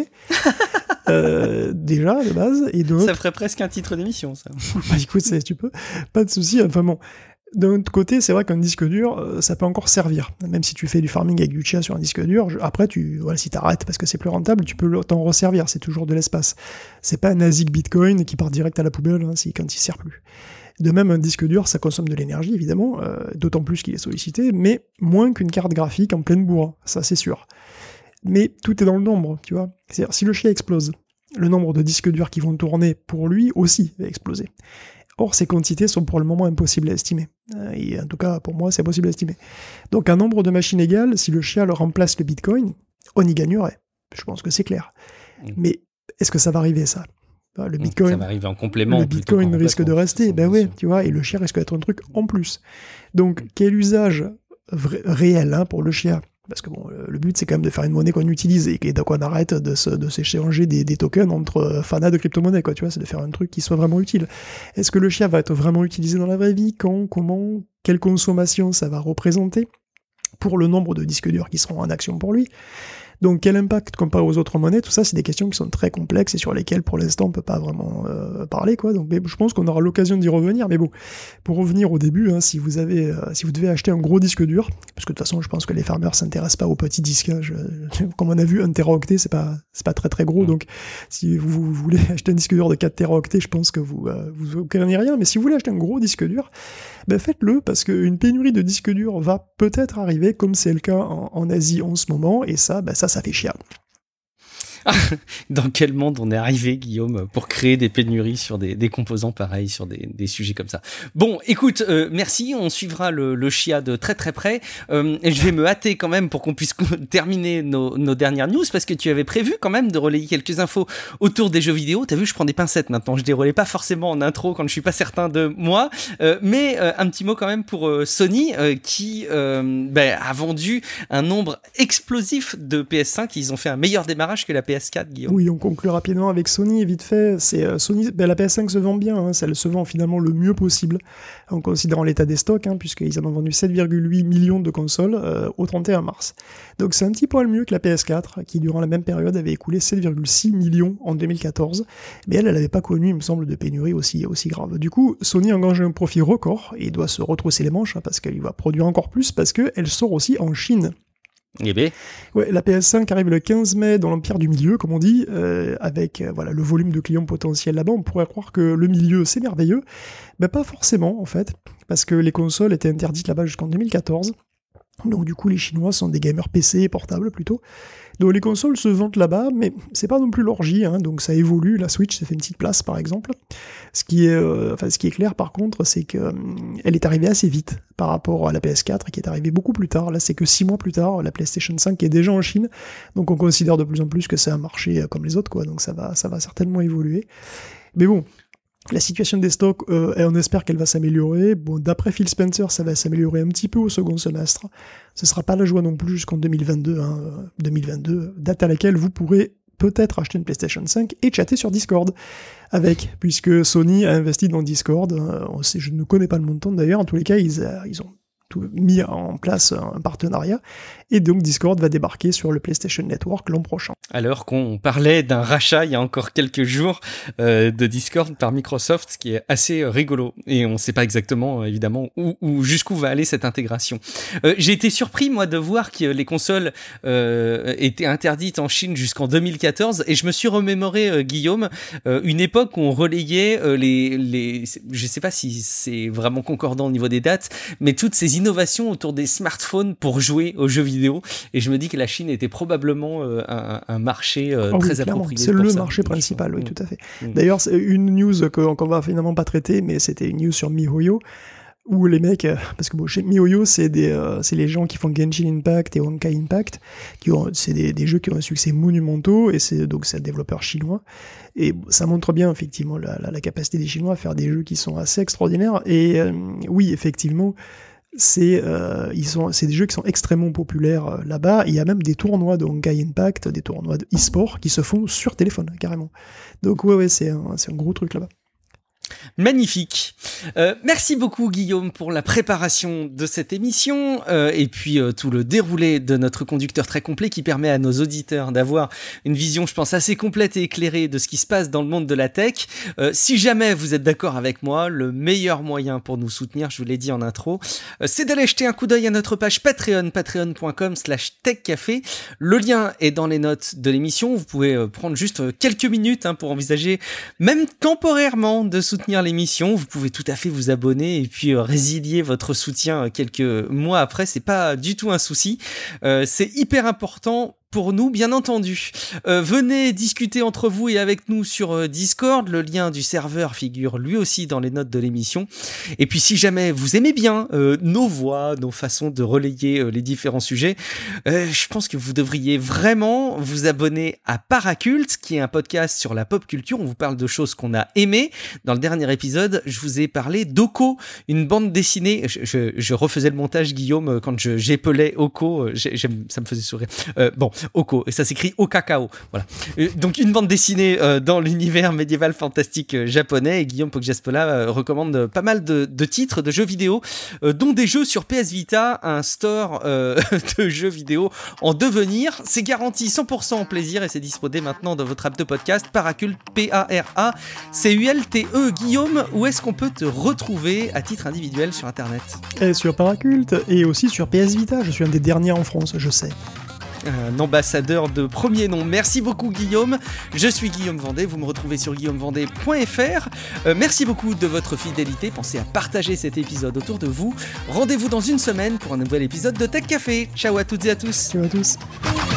Euh, déjà de base, et donc ça ferait presque un titre d'émission, ça. Bah, écoute, c'est, tu peux, pas de souci. Enfin bon, d'un autre côté, c'est vrai qu'un disque dur, euh, ça peut encore servir. Même si tu fais du farming avec du Chia sur un disque dur, je, après, tu, voilà, si t'arrêtes parce que c'est plus rentable, tu peux t'en resservir. C'est toujours de l'espace. C'est pas un A S I C Bitcoin qui part direct à la poubelle hein, si, quand il sert plus. De même, un disque dur, ça consomme de l'énergie, évidemment, euh, d'autant plus qu'il est sollicité, mais moins qu'une carte graphique en pleine bourre, ça c'est sûr. Mais tout est dans le nombre, tu vois. C'est-à-dire, si le Chia explose, le nombre de disques durs qui vont tourner pour lui aussi va exploser. Or, ces quantités sont pour le moment impossibles à estimer. Et en tout cas, pour moi, c'est impossible à estimer. Donc, un nombre de machines égales, si le Chia le remplace le Bitcoin, on y gagnerait. Je pense que c'est clair. Mmh. Mais est-ce que ça va arriver, ça ? Le Bitcoin, ça va arriver en complément. Le Bitcoin risque de rester, ben ouais, tu vois, et le Chia risque d'être un truc en plus. Donc, quel usage vrai, réel hein, pour le Chia ? Parce que bon, le but c'est quand même de faire une monnaie qu'on utilise et qu'on arrête de, se, de s'échanger des, des tokens entre fanas de crypto-monnaies, quoi, tu vois, c'est de faire un truc qui soit vraiment utile. Est-ce que le Chia va être vraiment utilisé dans la vraie vie ? Quand ? Comment ? Quelle consommation ça va représenter ? Pour le nombre de disques durs qui seront en action pour lui ? Donc quel impact comparé aux autres monnaies, tout ça c'est des questions qui sont très complexes et sur lesquelles pour l'instant on peut pas vraiment euh, parler quoi. Donc mais je pense qu'on aura l'occasion d'y revenir. Mais bon, pour revenir au début, hein, si vous avez, euh, si vous devez acheter un gros disque dur, parce que de toute façon je pense que les farmers s'intéressent pas aux petits disques. Hein, je, comme on a vu, un téraoctet c'est pas c'est pas très très gros. Donc si vous, vous voulez acheter un disque dur de quatre téraoctets, je pense que vous euh, vous craignez rien. Mais si vous voulez acheter un gros disque dur, ben faites-le parce qu'une pénurie de disques durs va peut-être arriver, comme c'est le cas en, en Asie en ce moment, et ça, ben ça, ça fait chier. Dans quel monde on est arrivé, Guillaume, pour créer des pénuries sur des, des composants pareils, sur des, des sujets comme ça. Bon, écoute, euh, merci, on suivra le, le chia de très très près. Euh, et je vais me hâter quand même pour qu'on puisse terminer nos, nos dernières news, parce que tu avais prévu quand même de relayer quelques infos autour des jeux vidéo. T'as vu, je prends des pincettes maintenant, je les relaie pas forcément en intro quand je suis pas certain de moi. Euh, mais euh, un petit mot quand même pour euh, Sony, euh, qui euh, ben, a vendu un nombre explosif de P S cinq. Ils ont fait un meilleur démarrage que la P S quatre, Guillaume. Oui, on conclut rapidement avec Sony, vite fait. C'est, euh, Sony, ben, la P S cinq se vend bien, hein, elle se vend finalement le mieux possible, en considérant l'état des stocks, hein, puisqu'ils en ont vendu sept virgule huit millions de consoles euh, au trente et un mars. Donc c'est un petit poil mieux que la P S quatre, qui durant la même période avait écoulé sept virgule six millions en deux mille quatorze, mais elle, elle n'avait pas connu, il me semble, de pénurie aussi, aussi grave. Du coup, Sony engage un profit record, et doit se retrousser les manches, hein, parce qu'elle va produire encore plus, parce qu'elle sort aussi en Chine. Eh bien. Ouais, la P S cinq arrive le quinze mai dans l'empire du milieu, comme on dit, euh, avec euh, voilà le volume de clients potentiels là-bas. On pourrait croire que le milieu c'est merveilleux, mais pas forcément en fait, parce que les consoles étaient interdites là-bas jusqu'en deux mille quatorze. Donc du coup les Chinois sont des gamers P C portables plutôt. Donc les consoles se vendent là-bas, mais c'est pas non plus l'orgie, hein, donc ça évolue. La Switch s'est fait une petite place par exemple. Ce qui est, euh, enfin ce qui est clair par contre, c'est que euh, elle est arrivée assez vite par rapport à la P S quatre, qui est arrivée beaucoup plus tard. Là c'est que six mois plus tard, la PlayStation cinq est déjà en Chine, donc on considère de plus en plus que c'est un marché comme les autres, quoi. Donc ça va, ça va certainement évoluer. Mais bon. La situation des stocks, euh, on espère qu'elle va s'améliorer. Bon, d'après Phil Spencer, ça va s'améliorer un petit peu au second semestre. Ce sera pas la joie non plus jusqu'en deux mille vingt-deux, hein, deux mille vingt-deux, date à laquelle vous pourrez peut-être acheter une PlayStation cinq et chatter sur Discord avec, puisque Sony a investi dans Discord. Euh, on sait, je ne connais pas le montant d'ailleurs. En tous les cas, ils, euh, ils ont tout mis en place un partenariat, et donc Discord va débarquer sur le PlayStation Network l'an prochain. Alors qu'on parlait d'un rachat il y a encore quelques jours euh, de Discord par Microsoft, ce qui est assez rigolo, et on ne sait pas exactement évidemment où, où jusqu'où va aller cette intégration. Euh, j'ai été surpris moi de voir que les consoles euh, étaient interdites en Chine jusqu'en deux mille quatorze, et je me suis remémoré euh, Guillaume, euh, une époque où on relayait euh, les, les, je sais pas si c'est vraiment concordant au niveau des dates, mais toutes ces innovations autour des smartphones pour jouer aux jeux vidéo, et je me dis que la Chine était probablement euh, un, un marché euh, oh, très oui, approprié. C'est le ça. marché principal, oui, tout à fait. Mmh. D'ailleurs, c'est une news que, qu'on va finalement pas traiter, mais c'était une news sur MiHoYo, où les mecs, euh, parce que bon, chez MiHoYo, c'est des, euh, c'est les gens qui font Genshin Impact et Honkai Impact, qui ont, c'est des, des jeux qui ont un succès monumentaux, et c'est donc c'est un développeur chinois, et ça montre bien effectivement la, la, la capacité des Chinois à faire des jeux qui sont assez extraordinaires. Et euh, oui, effectivement. C'est, euh, ils sont, c'est des jeux qui sont extrêmement populaires euh, là-bas. Il y a même des tournois de Honkai Impact, des tournois de e-sport qui se font sur téléphone, carrément. Donc ouais, ouais, c'est un, c'est un gros truc là-bas. Magnifique. Euh, merci beaucoup Guillaume pour la préparation de cette émission euh, et puis euh, tout le déroulé de notre conducteur très complet qui permet à nos auditeurs d'avoir une vision, je pense, assez complète et éclairée de ce qui se passe dans le monde de la tech. Euh, si jamais vous êtes d'accord avec moi, le meilleur moyen pour nous soutenir, je vous l'ai dit en intro, euh, c'est d'aller jeter un coup d'œil à notre page Patreon, patreon point com slash tech café. Le lien est dans les notes de l'émission. Vous pouvez euh, prendre juste euh, quelques minutes hein, pour envisager, même temporairement, de soutenir l'émission. Vous pouvez tout à fait vous abonner et puis euh, résilier votre soutien quelques mois après, c'est pas du tout un souci. Euh, c'est hyper important pour nous, bien entendu. Euh, venez discuter entre vous et avec nous sur euh, Discord. Le lien du serveur figure lui aussi dans les notes de l'émission. Et puis si jamais vous aimez bien euh, nos voix, nos façons de relayer euh, les différents sujets, euh, je pense que vous devriez vraiment vous abonner à Paraculte, qui est un podcast sur la pop culture. On vous parle de choses qu'on a aimées. Dans le dernier épisode, je vous ai parlé d'Oko, une bande dessinée. Je, je, je refaisais le montage, Guillaume, quand je, j'épelais Oko. J'aime, ça me faisait sourire. Euh, bon. Oko, et ça s'écrit Okakao. Voilà. Euh, donc une bande dessinée euh, dans l'univers médiéval fantastique euh, japonais, et Guillaume Pogjaspola euh, recommande pas mal de, de titres de jeux vidéo, euh, dont des jeux sur P S Vita, un store euh, de jeux vidéo en devenir. C'est garanti cent pour cent en plaisir et c'est dispo dès maintenant dans votre app de podcast. Paraculte, P A R A C U L T E. Guillaume, où est-ce qu'on peut te retrouver à titre individuel sur internet ? Et sur Paraculte et aussi sur P S Vita, je suis un des derniers en France, je sais. Un ambassadeur de premier nom. Merci beaucoup Guillaume. Je suis Guillaume Vendée, vous me retrouvez sur guillaume vendée point f r. Euh, merci beaucoup de votre fidélité. Pensez à partager cet épisode autour de vous. Rendez-vous dans une semaine pour un nouvel épisode de Tech Café. Ciao à toutes et à tous. Ciao à tous.